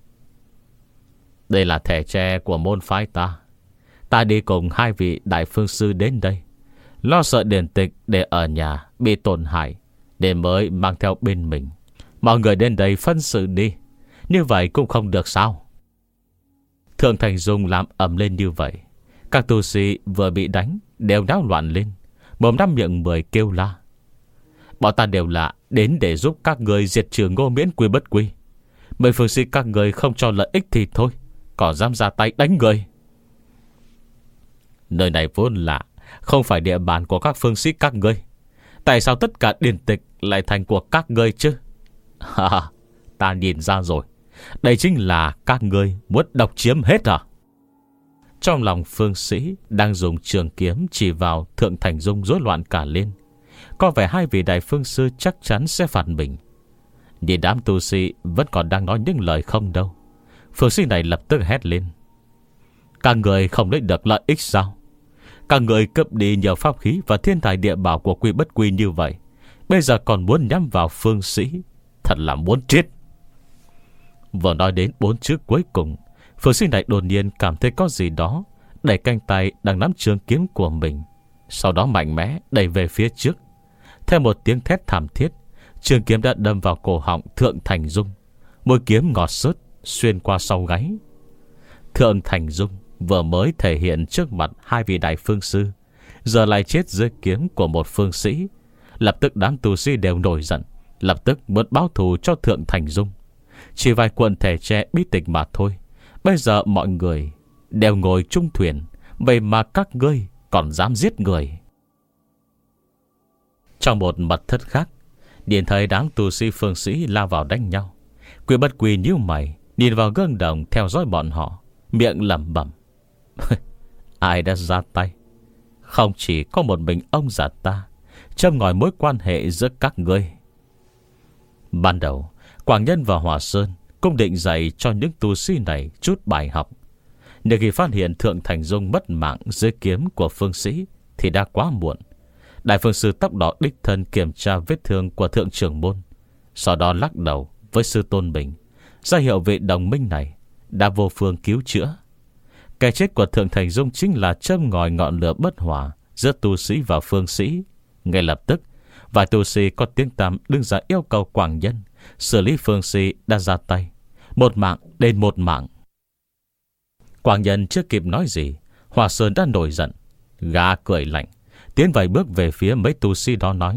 Đây là thẻ tre của môn phái ta. Ta đi cùng hai vị Đại Phương Sư đến đây, lo sợ điển tịch để ở nhà bị tổn hại, để mới mang theo bên mình. Mọi người đến đây phân xử đi, như vậy cũng không được sao? Thượng Thành Dung làm ầm lên như vậy, các tu sĩ vừa bị đánh đều náo loạn lên, mồm năm miệng mười kêu la: Bọn ta đều là đến để giúp các người diệt trừ Ngô Miễn Quy Bất Quy. Mấy phương sĩ các người không cho lợi ích thì thôi, còn dám ra tay đánh người. Nơi này vốn là không phải địa bàn của các phương sĩ các ngươi, tại sao tất cả điển tịch lại thành của các ngươi chứ? Ha, ta nhìn ra rồi, đây chính là các ngươi muốn độc chiếm hết à? Trong lòng phương sĩ đang dùng trường kiếm chỉ vào Thượng Thành Dung rối loạn cả lên. Có vẻ hai vị đại phương sư chắc chắn sẽ phản mình. Nhìn đám tu sĩ vẫn còn đang nói những lời không đâu, phương sĩ này lập tức hét lên: các người không lấy được lợi ích sao? Các người cướp đi nhiều pháp khí và thiên tài địa bảo của Quy Bất Quy như vậy, bây giờ còn muốn nhắm vào phương sĩ, thật là muốn chết. Vừa nói đến bốn chữ cuối cùng, phương sĩ này đột nhiên cảm thấy có gì đó đẩy cánh tay đang nắm trường kiếm của mình, sau đó mạnh mẽ đẩy về phía trước. Theo một tiếng thét thảm thiết, trường kiếm đã đâm vào cổ họng Thượng Thành Dung. Mũi kiếm ngọt xớt xuyên qua sau gáy. Thượng Thành Dung vừa mới thể hiện trước mặt hai vị đại phương sư, giờ lại chết dưới kiếm của một phương sĩ. Lập tức đám tu sĩ đều nổi giận, lập tức muốn báo thù cho Thượng Thành Dung. Chỉ vài quần thể tre bí tịch mà thôi, bây giờ mọi người đều ngồi chung thuyền, vậy mà các ngươi còn dám giết người. Trong một mật thất khác, nhìn thấy đám tu sĩ phương sĩ lao vào đánh nhau, Quy Bất Quy nhíu mày nhìn vào gương đồng theo dõi bọn họ, miệng lẩm bẩm: ai đã ra tay? Không chỉ có một mình ông già ta châm ngòi mối quan hệ giữa các ngươi. Ban đầu Quảng Nhân và Hòa Sơn cũng định dạy cho những tu sĩ này chút bài học, nhưng khi phát hiện Thượng Thành Dung mất mạng dưới kiếm của phương sĩ thì đã quá muộn. Đại phương sư tóc đỏ đích thân kiểm tra vết thương của Thượng trưởng môn, sau đó lắc đầu với sư tôn mình, ra hiệu vị đồng minh này đã vô phương cứu chữa. Cái chết của Thượng Thành Dung chính là châm ngòi ngọn lửa bất hòa giữa tu sĩ và phương sĩ. Ngay lập tức, vài tu sĩ có tiếng tăm đứng ra yêu cầu Quảng Nhân xử lý phương sĩ đã ra tay. Một mạng đền một mạng. Quảng Nhân chưa kịp nói gì, Hòa Sơn đã nổi giận, gã cười lạnh, tiến vài bước về phía mấy tu sĩ đó nói: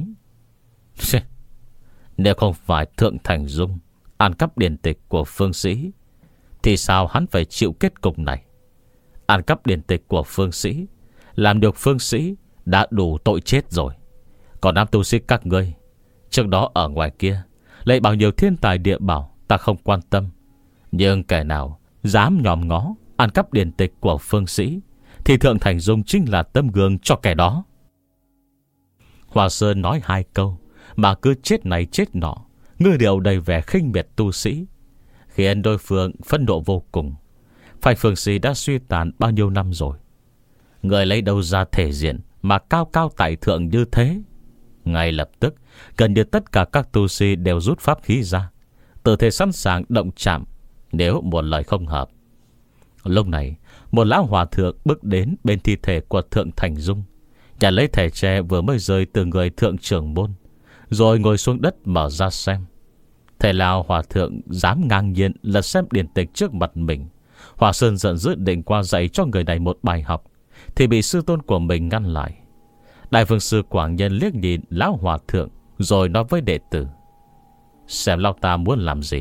nếu không phải Thượng Thành Dung ăn cắp điển tịch của phương sĩ, thì sao hắn phải chịu kết cục này? Ăn cắp điển tịch của phương sĩ, làm được phương sĩ đã đủ tội chết rồi. Còn đám tu sĩ các ngươi, trước đó ở ngoài kia lấy bao nhiêu thiên tài địa bảo ta không quan tâm, nhưng kẻ nào dám nhòm ngó ăn cắp điển tịch của phương sĩ thì Thượng Thành Dung chính là tấm gương cho kẻ đó. Hòa Sơn nói hai câu mà cứ chết này chết nọ, ngư điệu đầy vẻ khinh miệt tu sĩ, khiến đối phương phẫn nộ vô cùng. Phải phương sĩ đã suy tàn bao nhiêu năm rồi, người lấy đâu ra thể diện mà cao cao tại thượng như thế? Ngay lập tức, gần như tất cả các tu sĩ đều rút pháp khí ra, tư thế sẵn sàng động chạm nếu một lời không hợp. Lúc này, một lão hòa thượng bước đến bên thi thể của Thượng Thành Dung, nhặt lấy thẻ tre vừa mới rơi từ người Thượng trưởng môn, rồi ngồi xuống đất mở ra xem. Thầy lão hòa thượng dám ngang nhiên lật xem điển tịch trước mặt mình. Hòa Sơn giận dữ định qua dạy cho người này một bài học, thì bị sư tôn của mình ngăn lại. Đại phương sư Quảng Nhân liếc nhìn lão hòa thượng, rồi nói với đệ tử: xem lão ta muốn làm gì.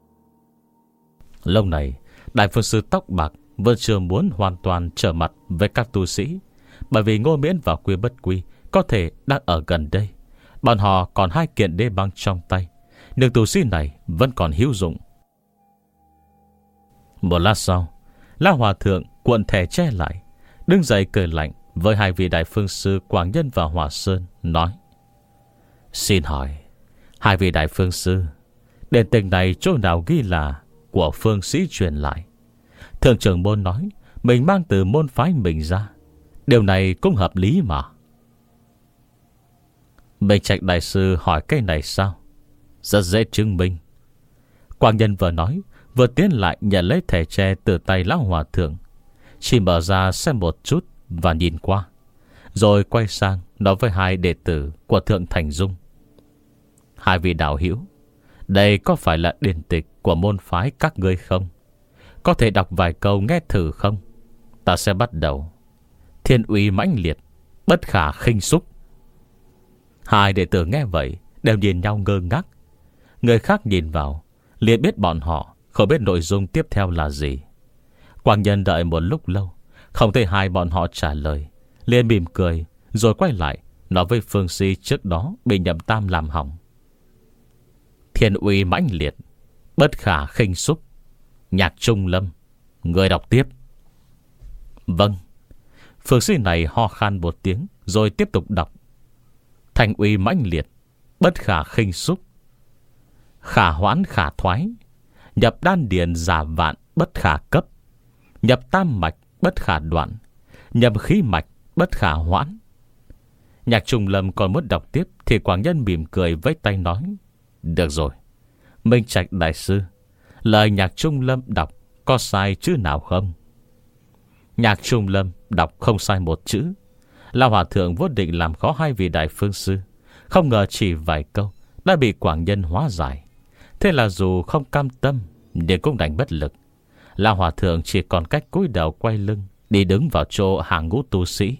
Lúc này đại phương sư tóc bạc vẫn chưa muốn hoàn toàn trở mặt với các tu sĩ, bởi vì Ngô Miễn và Quy Bất Quy có thể đang ở gần đây. Bọn họ còn hai kiện đế băng trong tay, nhưng tu sĩ này vẫn còn hữu dụng. Một lát sau, lão hòa thượng cuộn thẻ che lại, đứng dậy cười lạnh với hai vị đại phương sư Quảng Nhân và Hòa Sơn, nói: xin hỏi hai vị đại phương sư, điển tịch này chỗ nào ghi là của phương sĩ truyền lại? Thượng trưởng môn nói mình mang từ môn phái mình ra, điều này cũng hợp lý mà. Minh Trạch đại sư hỏi cái này sao? Rất dễ chứng minh. Quảng Nhân vừa nói vừa tiến lại nhận lấy thẻ tre từ tay lão hòa thượng, chỉ mở ra xem một chút và nhìn qua, rồi quay sang nói với hai đệ tử của Thượng Thành Dung: hai vị đạo hữu, đây có phải là điển tịch của môn phái các ngươi không? Có thể đọc vài câu nghe thử không? Ta sẽ bắt đầu. Thiên uy mãnh liệt, bất khả khinh xúc. Hai đệ tử nghe vậy đều nhìn nhau ngơ ngác. Người khác nhìn vào liền biết bọn họ không biết nội dung tiếp theo là gì. Quang Nhân đợi một lúc lâu, không thấy hai bọn họ trả lời, liền mỉm cười, rồi quay lại nói với Phương Si trước đó bị Nhậm Tam làm hỏng. Thiên uy mãnh liệt, bất khả khinh xúc. Nhạc Trung Lâm, người đọc tiếp. Vâng. Phương Si này ho khan một tiếng, rồi tiếp tục đọc. Thành uy mãnh liệt, bất khả khinh xúc. Khả hoãn khả thoái, nhập đan điền giả vạn, bất khả cấp. Nhập tam mạch, bất khả đoạn. Nhập khí mạch, bất khả hoãn. Nhạc Trung Lâm còn muốn đọc tiếp, thì Quảng Nhân mỉm cười với tay nói: được rồi, Minh Trạch đại sư, lời Nhạc Trung Lâm đọc có sai chữ nào không? Nhạc Trung Lâm đọc không sai một chữ. Lão Hòa Thượng vốn định làm khó hai vị đại phương sư, không ngờ chỉ vài câu đã bị Quảng Nhân hóa giải. Thế là dù không cam tâm, nhưng cũng đành bất lực. Lão Hòa Thượng chỉ còn cách cúi đầu quay lưng, đi đứng vào chỗ hàng ngũ tu sĩ.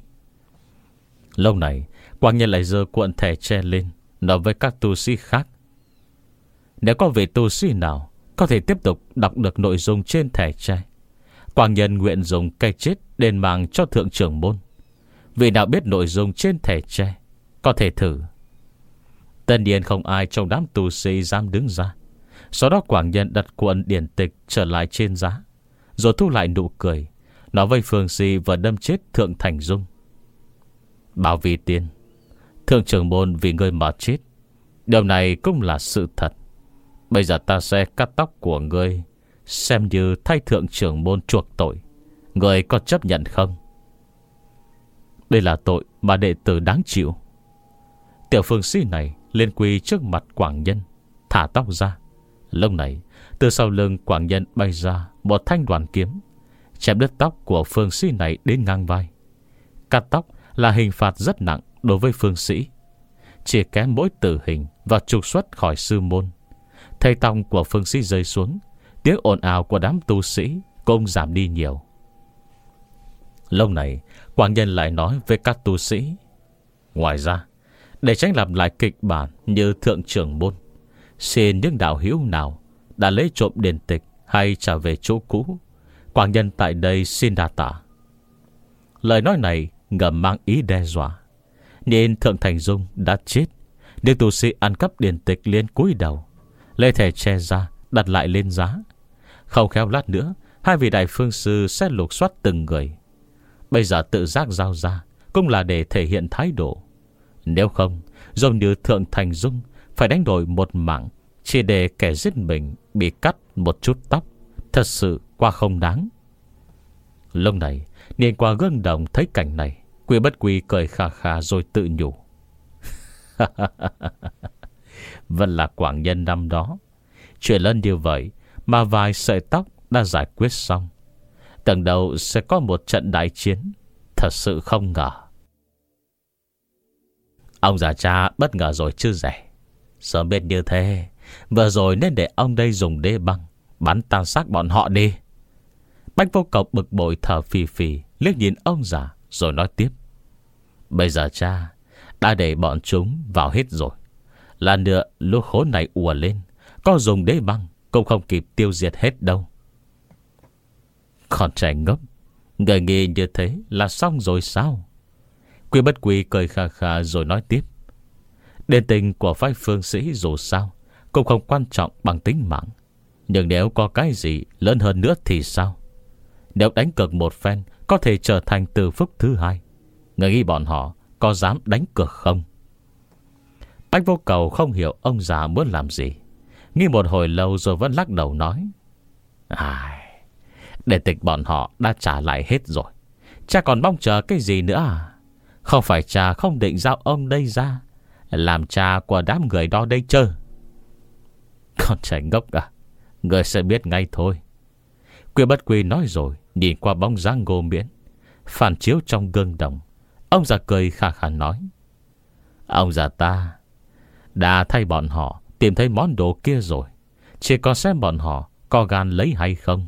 Lâu này, Quảng Nhân lại giơ cuộn thẻ tre lên, nói với các tu sĩ khác: nếu có vị tu sĩ nào có thể tiếp tục đọc được nội dung trên thẻ tre, Quảng Nhân nguyện dùng cây chết đền mạng cho thượng trưởng môn. Vì nào biết nội dung trên thẻ tre, có thể thử. Tất nhiên không ai trong đám tu sĩ dám đứng ra. Sau đó Quảng Nhân đặt cuộn điển tịch trở lại trên giá, rồi thu lại nụ cười, nói với Phương Si vừa đâm chết Thượng Thành Dung: Bảo Vi Tiên, thượng trưởng môn vì ngươi mà chết, điều này cũng là sự thật. Bây giờ ta sẽ cắt tóc của ngươi, xem như thay thượng trưởng môn chuộc tội. Ngươi có chấp nhận không? Đây là tội mà đệ tử đáng chịu. Tiểu Phương Si này lên quỳ trước mặt Quảng Nhân, thả tóc ra. Lúc này, từ sau lưng Quảng Nhân bay ra một thanh đoàn kiếm, chém đứt tóc của Phương Si này đến ngang vai. Cắt tóc là hình phạt rất nặng đối với phương sĩ, chỉ kém mỗi tử hình và trục xuất khỏi sư môn. Thấy tóc của phương sĩ rơi xuống, tiếng ồn ào của đám tu sĩ cũng giảm đi nhiều. Lúc này, Quảng Nhân lại nói với các tu sĩ: ngoài ra, để tránh làm lại kịch bản như thượng trưởng môn, xin những đạo hữu nào đã lấy trộm điển tịch hay trở về chỗ cũ, Quảng Nhân tại đây xin đa tạ. Lời nói này ngầm mang ý đe dọa. Nhìn Thượng Thành Dung đã chết, nhưng tu sĩ ăn cắp điển tịch liền cúi đầu, lấy thẻ che ra đặt lại lên giá. Không khéo lát nữa, hai vị đại phương sư sẽ lục soát từng người. Bây giờ tự giác giao ra cũng là để thể hiện thái độ. Nếu không, giống như Thượng Thành Dung phải đánh đổi một mạng chỉ để kẻ giết mình bị cắt một chút tóc, thật sự quá không đáng. Lúc này, nhìn qua gương đồng thấy cảnh này, Quy Bất Quy cười khà khà rồi tự nhủ: vẫn là Quảng Nhân năm đó, chuyện lớn như vậy mà vài sợi tóc đã giải quyết xong. Tưởng đầu sẽ có một trận đại chiến, thật sự không ngờ. Ông già cha bất ngờ rồi chứ rẻ. Sớm biết như thế, vừa rồi nên để ông đây dùng đê băng bắn tan xác bọn họ đi. Bách Vô Cộc bực bội thở phì phì, liếc nhìn ông già rồi nói tiếp: bây giờ cha đã để bọn chúng vào hết rồi. Là nữa lũ khốn này ùa lên, có dùng đế băng cũng không kịp tiêu diệt hết đâu. Còn trẻ ngốc, người nghĩ như thế là xong rồi sao? Quy Bất Quy cười khà khà rồi nói tiếp: đền tình của phái phương sĩ dù sao cũng không quan trọng bằng tính mạng. Nhưng nếu có cái gì lớn hơn nữa thì sao? Nếu đánh cược một phen có thể trở thành từ phúc thứ hai, người nghĩ bọn họ có dám đánh cược không? Bách Vô Cầu không hiểu ông già muốn làm gì, nghĩ một hồi lâu rồi vẫn lắc đầu nói: ai, để tịch bọn họ đã trả lại hết rồi, cha còn mong chờ cái gì nữa à? Không phải cha không định giao ông đây ra làm cha của đám người đó đây chứ? Con trẻ ngốc à, người sẽ biết ngay thôi. Quy Bất Quy nói rồi nhìn qua bóng dáng Ngô Miễn phản chiếu trong gương đồng. Ông già cười khà khà nói: ông già ta đã thay bọn họ tìm thấy món đồ kia rồi, chỉ có xem bọn họ có gan lấy hay không.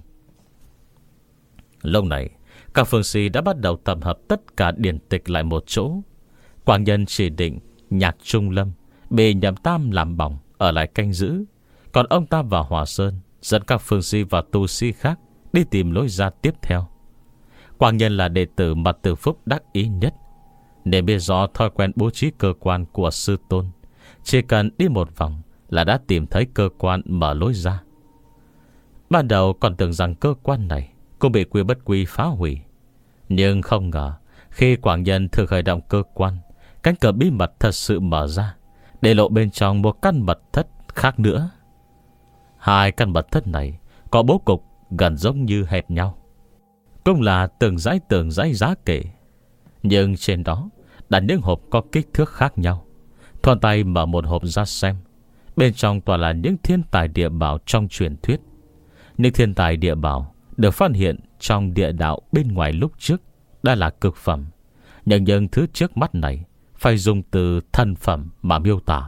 Lúc này, các phương sĩ đã bắt đầu tập hợp tất cả điển tịch lại một chỗ. Quảng Nhân chỉ định Nhạc Trung Lâm bị Nhậm Tam làm bỏng ở lại canh giữ, còn ông ta và Hòa Sơn dẫn các phương sĩ và tu sĩ khác đi tìm lối ra tiếp theo. Quang Nhân là đệ tử mà Từ Phúc đắc ý nhất, nên biết rõ thói quen bố trí cơ quan của sư tôn. Chỉ cần đi một vòng là đã tìm thấy cơ quan mở lối ra. Ban đầu còn tưởng rằng cơ quan này cũng bị Quy Bất Quy phá hủy, nhưng không ngờ khi Quảng Nhân thử khởi động cơ quan, cánh cửa bí mật thật sự mở ra, để lộ bên trong một căn mật thất khác nữa. Hai căn mật thất này có bố cục gần giống như hệt nhau, cũng là từng dãy từng dãy giá kệ, nhưng trên đó đặt những hộp có kích thước khác nhau. Thuận tay mở một hộp ra xem, bên trong toàn là những thiên tài địa bảo trong truyền thuyết. Những thiên tài địa bảo được phát hiện trong địa đạo bên ngoài lúc trước đã là cực phẩm, nhưng những thứ trước mắt này phải dùng từ thần phẩm mà miêu tả.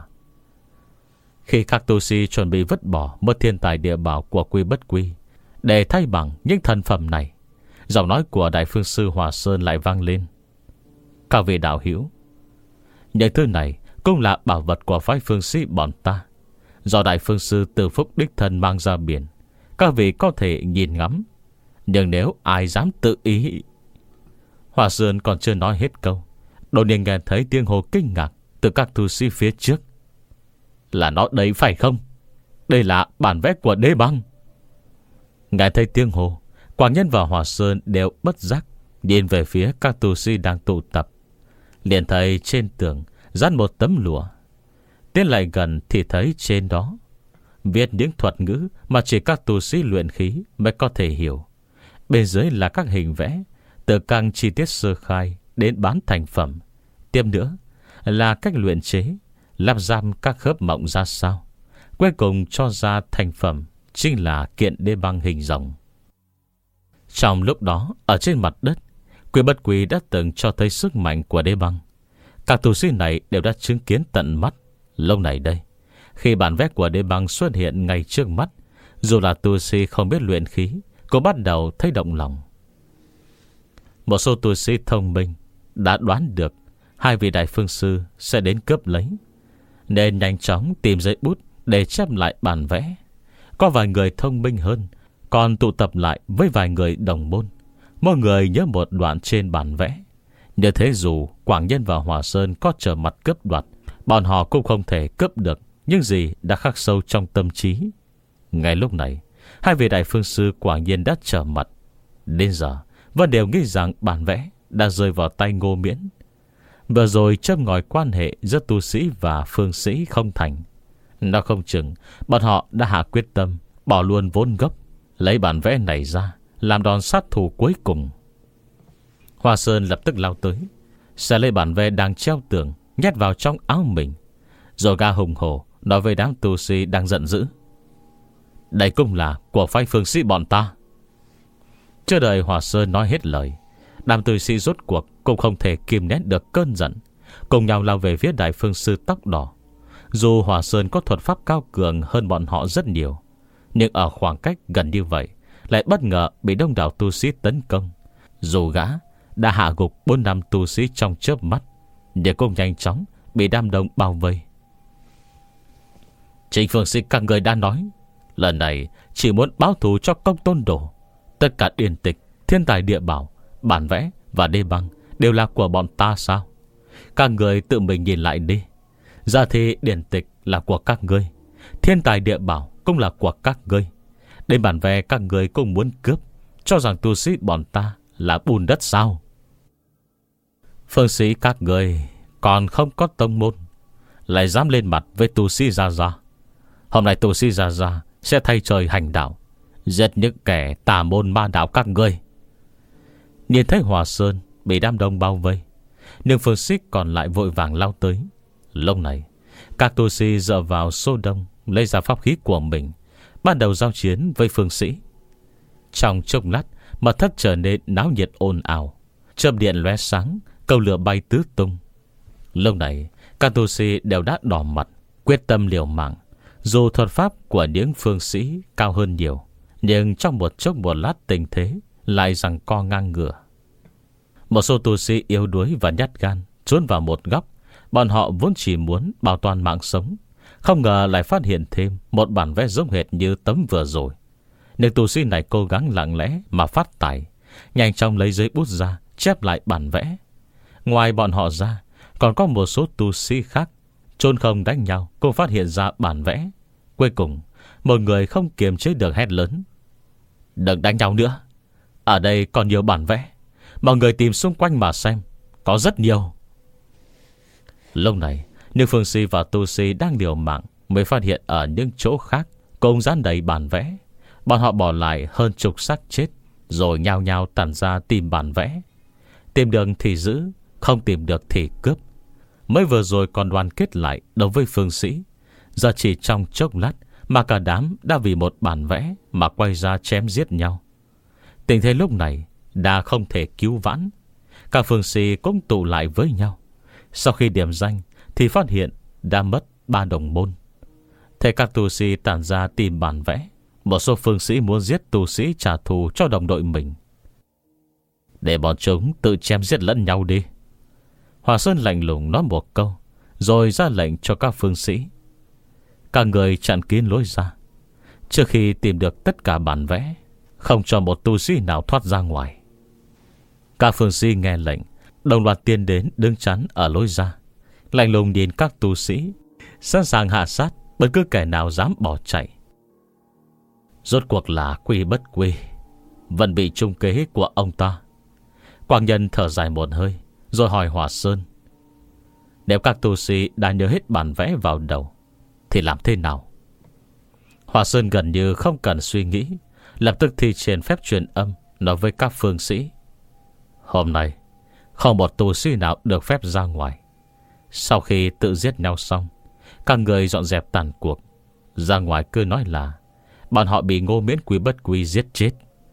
Khi các tu sĩ chuẩn bị vứt bỏ một thiên tài địa bảo của Quy Bất Quy để thay bằng những thần phẩm này, giọng nói của Đại Phương Sư Hòa Sơn lại vang lên: các vị đạo hữu, những thứ này cũng là bảo vật của phái phương sĩ bọn ta, do Đại Phương Sư Từ Phúc đích thân mang ra biển. Các vị có thể nhìn ngắm, nhưng nếu ai dám tự ý... Hòa Sơn còn chưa nói hết câu, đột nhiên nghe thấy tiếng hô kinh ngạc từ các tu sĩ phía trước: là nó đấy phải không? Đây là bản vẽ của Đế Băng. Nghe thấy tiếng hô, Quảng Nhân và Hòa Sơn đều bất giác nhìn về phía các tu sĩ đang tụ tập. Liền thấy trên tường dán một tấm lụa. Tiến lại gần thì thấy trên đó viết những thuật ngữ mà chỉ các tu sĩ luyện khí mới có thể hiểu. Bên dưới là các hình vẽ từ các chi tiết sơ khai đến bán thành phẩm. Tiếp nữa là cách luyện chế, làm giam các khớp mộng ra sao, cuối cùng cho ra thành phẩm chính là kiện Đế Băng hình rồng. Trong lúc đó, ở trên mặt đất, Quy Bất Quy đã từng cho thấy sức mạnh của Đế Băng. Các tu sĩ này đều đã chứng kiến tận mắt. Lúc này đây, khi bản vẽ của Đế Băng xuất hiện ngay trước mắt, dù là tu sĩ không biết luyện khí cũng bắt đầu thấy động lòng. Một số tu sĩ thông minh đã đoán được hai vị Đại Phương Sư sẽ đến cướp lấy, nên nhanh chóng tìm giấy bút để chép lại bản vẽ. Có vài người thông minh hơn còn tụ tập lại với vài người đồng môn, mỗi người nhớ một đoạn trên bản vẽ. Như thế dù Quảng Nhân và Hòa Sơn có trở mặt cướp đoạt, bọn họ cũng không thể cướp được những gì đã khắc sâu trong tâm trí. Ngay lúc này, hai vị Đại Phương Sư Quảng Nhân đã trở mặt. Đến giờ vẫn đều nghĩ rằng bản vẽ đã rơi vào tay Ngô Miễn. Vừa rồi châm ngòi quan hệ giữa tu sĩ và phương sĩ không thành, nó không chừng bọn họ đã hạ quyết tâm bỏ luôn vốn gốc, lấy bản vẽ này ra làm đòn sát thủ cuối cùng. Hoa Sơn lập tức lao tới, sẽ lấy bản vẽ đang treo tường nhét vào trong áo mình, rồi ga hùng hổ nói với đám tu sĩ đang giận dữ: đây cũng là của phái phương sĩ bọn ta. Chưa đợi Hoa Sơn nói hết lời, đám tu sĩ rốt cuộc cũng không thể kìm nén được cơn giận, cùng nhau lao về phía Đại Phương Sư tóc đỏ. Dù Hoa Sơn có thuật pháp cao cường hơn bọn họ rất nhiều, nhưng ở khoảng cách gần như vậy lại bất ngờ bị đông đảo tu sĩ tấn công. Dù gã đã hạ gục bốn năm tu sĩ trong chớp mắt, nhưng cũng nhanh chóng bị đám đông bao vây. Chính phương sĩ các người đã nói, lần này chỉ muốn báo thù cho Công Tôn Đồ. Tất cả điển tịch, thiên tài địa bảo, bản vẽ và Đế Băng đều là của bọn ta sao? Các người tự mình nhìn lại đi. Ra thì điển tịch là của các ngươi, thiên tài địa bảo cũng là của các ngươi, đến bản vẽ các người cũng muốn cướp, cho rằng tu sĩ bọn ta là bùn đất sao? Phương sĩ các người còn không có tông môn, lại dám lên mặt với tu sĩ Gia Gia. Hôm nay tu sĩ Gia Gia sẽ thay trời hành đạo, giết những kẻ tà môn ma đạo các ngươi. Nhìn thấy Hòa Sơn bị đám đông bao vây, nhưng phương sĩ còn lại vội vàng lao tới. Lúc này các tu sĩ dựa vào số đông lấy ra pháp khí của mình, bắt đầu giao chiến với phương sĩ. Trong chốc lát, mật thất trở nên náo nhiệt ồn ào, chớp điện lóe sáng, cầu lửa bay tứ tung. Lúc này các tu sĩ đều đã đỏ mặt, quyết tâm liều mạng. Dù thuật pháp của những phương sĩ cao hơn nhiều, nhưng trong một chốc một lát tình thế lại giằng co ngang ngửa. Một số tu sĩ yếu đuối và nhát gan trốn vào một góc. Bọn họ vốn chỉ muốn bảo toàn mạng sống, không ngờ lại phát hiện thêm một bản vẽ giống hệt như tấm vừa rồi Nhưng tu sĩ này cố gắng lặng lẽ mà phát tài, nhanh chóng lấy giấy bút ra chép lại bản vẽ. Ngoài bọn họ ra, còn có một số tu sĩ khác chôn không đánh nhau cũng phát hiện ra bản vẽ. Cuối cùng, một người không kiềm chế được hét lớn: đừng đánh nhau nữa, ở đây còn nhiều bản vẽ, mọi người tìm xung quanh mà xem, có rất nhiều. Lúc này, những phương sĩ và tu sĩ đang liều mạng mới phát hiện ở những chỗ khác cũng dán đầy bản vẽ. Bọn họ bỏ lại hơn chục xác chết, rồi nhao nhao tản ra tìm bản vẽ. Tìm được thì giữ, không tìm được thì cướp. Mới vừa rồi còn đoàn kết lại đấu với phương sĩ, giờ chỉ trong chốc lát mà cả đám đã vì một bản vẽ mà quay ra chém giết nhau. Tình thế lúc này đã không thể cứu vãn. Các phương sĩ cũng tụ lại với nhau. Sau khi điểm danh thì phát hiện đã mất ba đồng môn. Thế các tu sĩ tản ra tìm bản vẽ. Một số phương sĩ muốn giết tu sĩ trả thù cho đồng đội mình. Để bọn chúng tự chém giết lẫn nhau đi. Hòa Sơn lạnh lùng nói một câu, rồi ra lệnh cho các phương sĩ. Các người chặn kín lối ra, trước khi tìm được tất cả bản vẽ, không cho một tu sĩ nào thoát ra ngoài. Các phương sĩ nghe lệnh, đồng loạt tiến đến đứng chắn ở lối ra, lạnh lùng nhìn các tu sĩ, sẵn sàng hạ sát bất cứ kẻ nào dám bỏ chạy. Rốt cuộc là quy bất quy, vẫn bị trung kế của ông ta. Quang Nhân thở dài một hơi, rồi hỏi Hòa Sơn: nếu các tu sĩ đã nhớ hết bản vẽ vào đầu thì làm thế nào? Hòa Sơn gần như không cần suy nghĩ, lập tức thi triển phép truyền âm, nói với các phương sĩ: hôm nay không một tu sĩ nào được phép ra ngoài. Sau khi tự giết nhau xong, các người dọn dẹp tàn cuộc. Ra ngoài cứ nói là bọn họ bị Ngô Miễn Quy Bất Quy giết chết.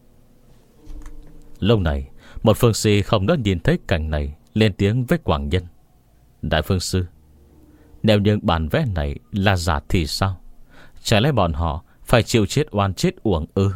Lúc này, một phương sĩ không đỡ nhìn thấy cảnh này, lên tiếng với Quảng Nhân: đại phương sư, nếu những bản vẽ này là giả thì sao? Chả lẽ bọn họ phải chịu chết oan chết uổng ư?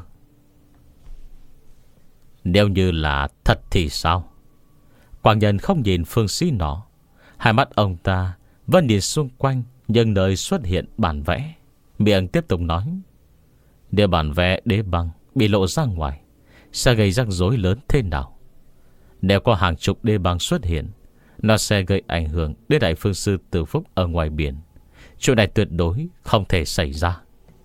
Nếu như là thật thì sao? Quảng Nhân không nhìn phương sĩ nọ. Hai mắt ông ta vẫn nhìn xung quanh những nơi xuất hiện bản vẽ. Miệng tiếp tục nói: nếu bản vẽ đế băng bị lộ ra ngoài, sẽ gây rắc rối lớn thế nào? Nếu có hàng chục đế băng xuất hiện, nó sẽ gây ảnh hưởng đến đại phương sư Từ Phúc ở ngoài biển. Chuyện này tuyệt đối không thể xảy ra.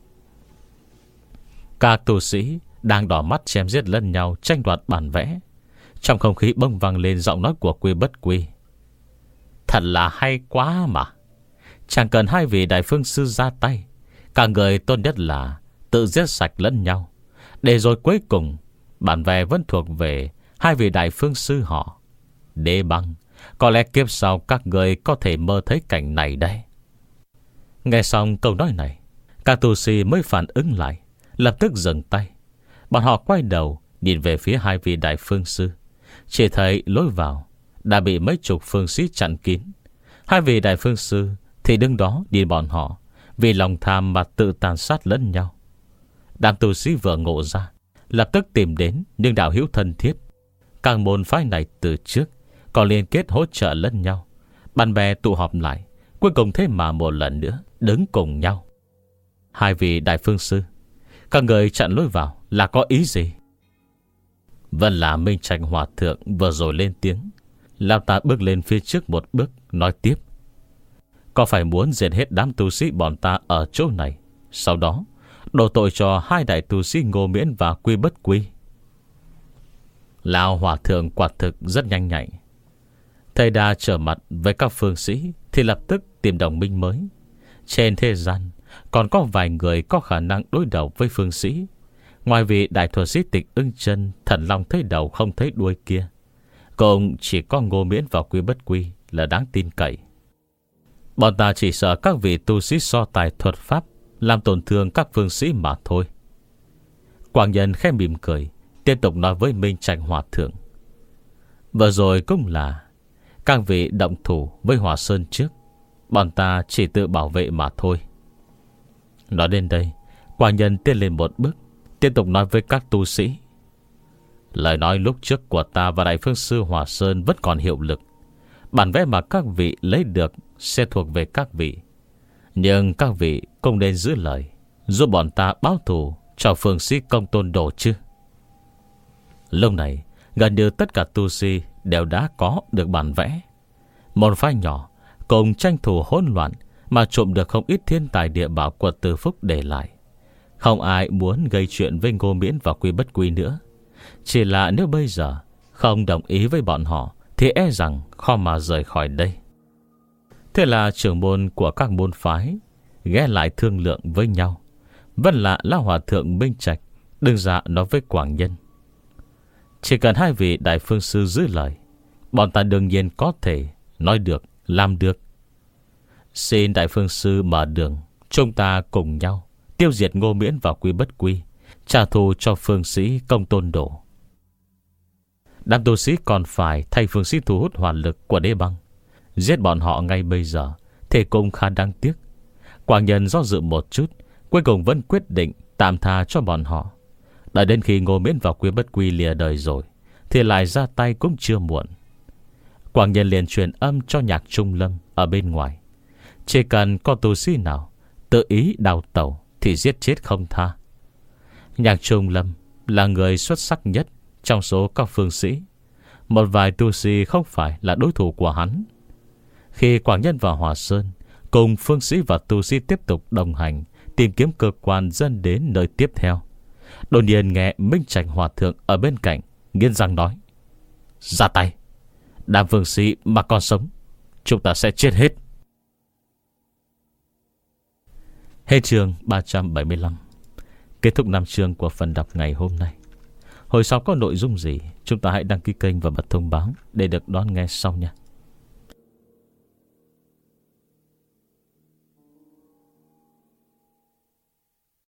Các tu sĩ đang đỏ mắt chém giết lẫn nhau, tranh đoạt bản vẽ. Trong không khí bỗng vang lên giọng nói của Quy Bất Quy: thật là hay quá mà. Chẳng cần hai vị đại phương sư ra tay, cả người tốt nhất là tự giết sạch lẫn nhau, để rồi cuối cùng bản vẽ vẫn thuộc về hai vị đại phương sư họ. Đế băng, có lẽ kiếp sau các người có thể mơ thấy cảnh này đây. Nghe xong câu nói này, các tu sĩ mới phản ứng lại, lập tức dừng tay. Bọn họ quay đầu nhìn về phía hai vị đại phương sư, chỉ thấy lối vào đã bị mấy chục phương sĩ chặn kín. Hai vị đại phương sư thì đứng đó nhìn bọn họ, vì lòng tham mà tự tàn sát lẫn nhau. Đám tu sĩ vừa ngộ ra, lập tức tìm đến những đạo hữu thân thiết. Các môn phái này từ trước còn liên kết hỗ trợ lẫn nhau, bạn bè tụ họp lại, cuối cùng thế mà một lần nữa đứng cùng nhau. Hai vị đại phương sư, các người chặn lối vào là có ý gì? Vẫn là Minh Trạch Hòa Thượng vừa rồi lên tiếng. Lão ta bước lên phía trước một bước, nói tiếp: có phải muốn diệt hết đám tu sĩ bọn ta ở chỗ này, sau đó đổ tội cho hai đại tu sĩ Ngô Miễn và Quy Bất Quy? Lão Hòa Thượng quả thực rất nhanh nhạy. Thầy đã trở mặt với các phương sĩ thì lập tức tìm đồng minh mới. Trên thế gian còn có vài người có khả năng đối đầu với phương sĩ. Ngoài vị đại thuật sĩ Tịch Ưng Chân thần long thấy đầu không thấy đuôi kia, cũng chỉ có Ngô Miễn và Quy Bất Quy là đáng tin cậy. Bọn ta chỉ sợ các vị tu sĩ so tài thuật pháp làm tổn thương các phương sĩ mà thôi. Quảng Nhân khẽ mỉm cười, tiếp tục nói với Minh Trạch Hòa Thượng: vừa rồi cũng là các vị động thủ với Hòa Sơn trước, bọn ta chỉ tự bảo vệ mà thôi. Nói đến đây, Quảng Nhân tiến lên một bước, tiếp tục nói với các tu sĩ: lời nói lúc trước của ta và đại phương sư Hòa Sơn vẫn còn hiệu lực. Bản vẽ mà các vị lấy được sẽ thuộc về các vị, nhưng các vị cũng nên giữ lời, giúp bọn ta báo thù cho phương sĩ Công Tôn Đồ chứ? Lúc này gần như tất cả tu sĩ đều đã có được bản vẽ. Một phái nhỏ cùng tranh thủ hỗn loạn mà trộm được không ít thiên tài địa bảo của Từ Phúc để lại. Không ai muốn gây chuyện với Ngô Miễn và Quy Bất Quy nữa. Chỉ là nếu bây giờ không đồng ý với bọn họ thì e rằng khó mà rời khỏi đây. Thế là trưởng môn của các môn phái ghé lại thương lượng với nhau. Vẫn là Lão Hòa Thượng Minh Trạch đứng ra nói với Quảng Nhân: chỉ cần hai vị đại phương sư giữ lời, bọn ta đương nhiên có thể nói được, làm được. Xin đại phương sư mở đường, chúng ta cùng nhau tiêu diệt Ngô Miễn và Quy Bất Quy, trả thù cho phương sĩ Công Tôn Đồ. Đám tu sĩ còn phải thay phương sĩ thu hút hỏa lực của Đế Băng. Giết bọn họ ngay bây giờ thì cũng khá đáng tiếc. Quảng Nhân do dự một chút, cuối cùng vẫn quyết định tạm tha cho bọn họ. Đợi đến khi Ngô Miễn và Quy Bất Quy lìa đời rồi thì lại ra tay cũng chưa muộn. Quảng Nhân liền truyền âm cho Nhạc Trung Lâm ở bên ngoài: chỉ cần có tu sĩ nào tự ý đào tẩu thì giết chết không tha. Nhạc Trung Lâm là người xuất sắc nhất trong số các phương sĩ. Một vài tu sĩ không phải là đối thủ của hắn. Khi Quảng Nhân và Hòa Sơn cùng phương sĩ và tu sĩ tiếp tục đồng hành tìm kiếm cơ quan dẫn đến nơi tiếp theo, đột nhiên nghe Minh Trạch Hòa Thượng ở bên cạnh nghiến răng nói: ra tay! Đám phương sĩ mà còn sống, chúng ta sẽ chết hết. Hết chương ba trăm bảy mươi lăm. Kết thúc năm chương của phần đọc ngày hôm nay. Hồi sau có nội dung gì, chúng ta hãy đăng ký kênh và bật thông báo để được đón nghe sau nha.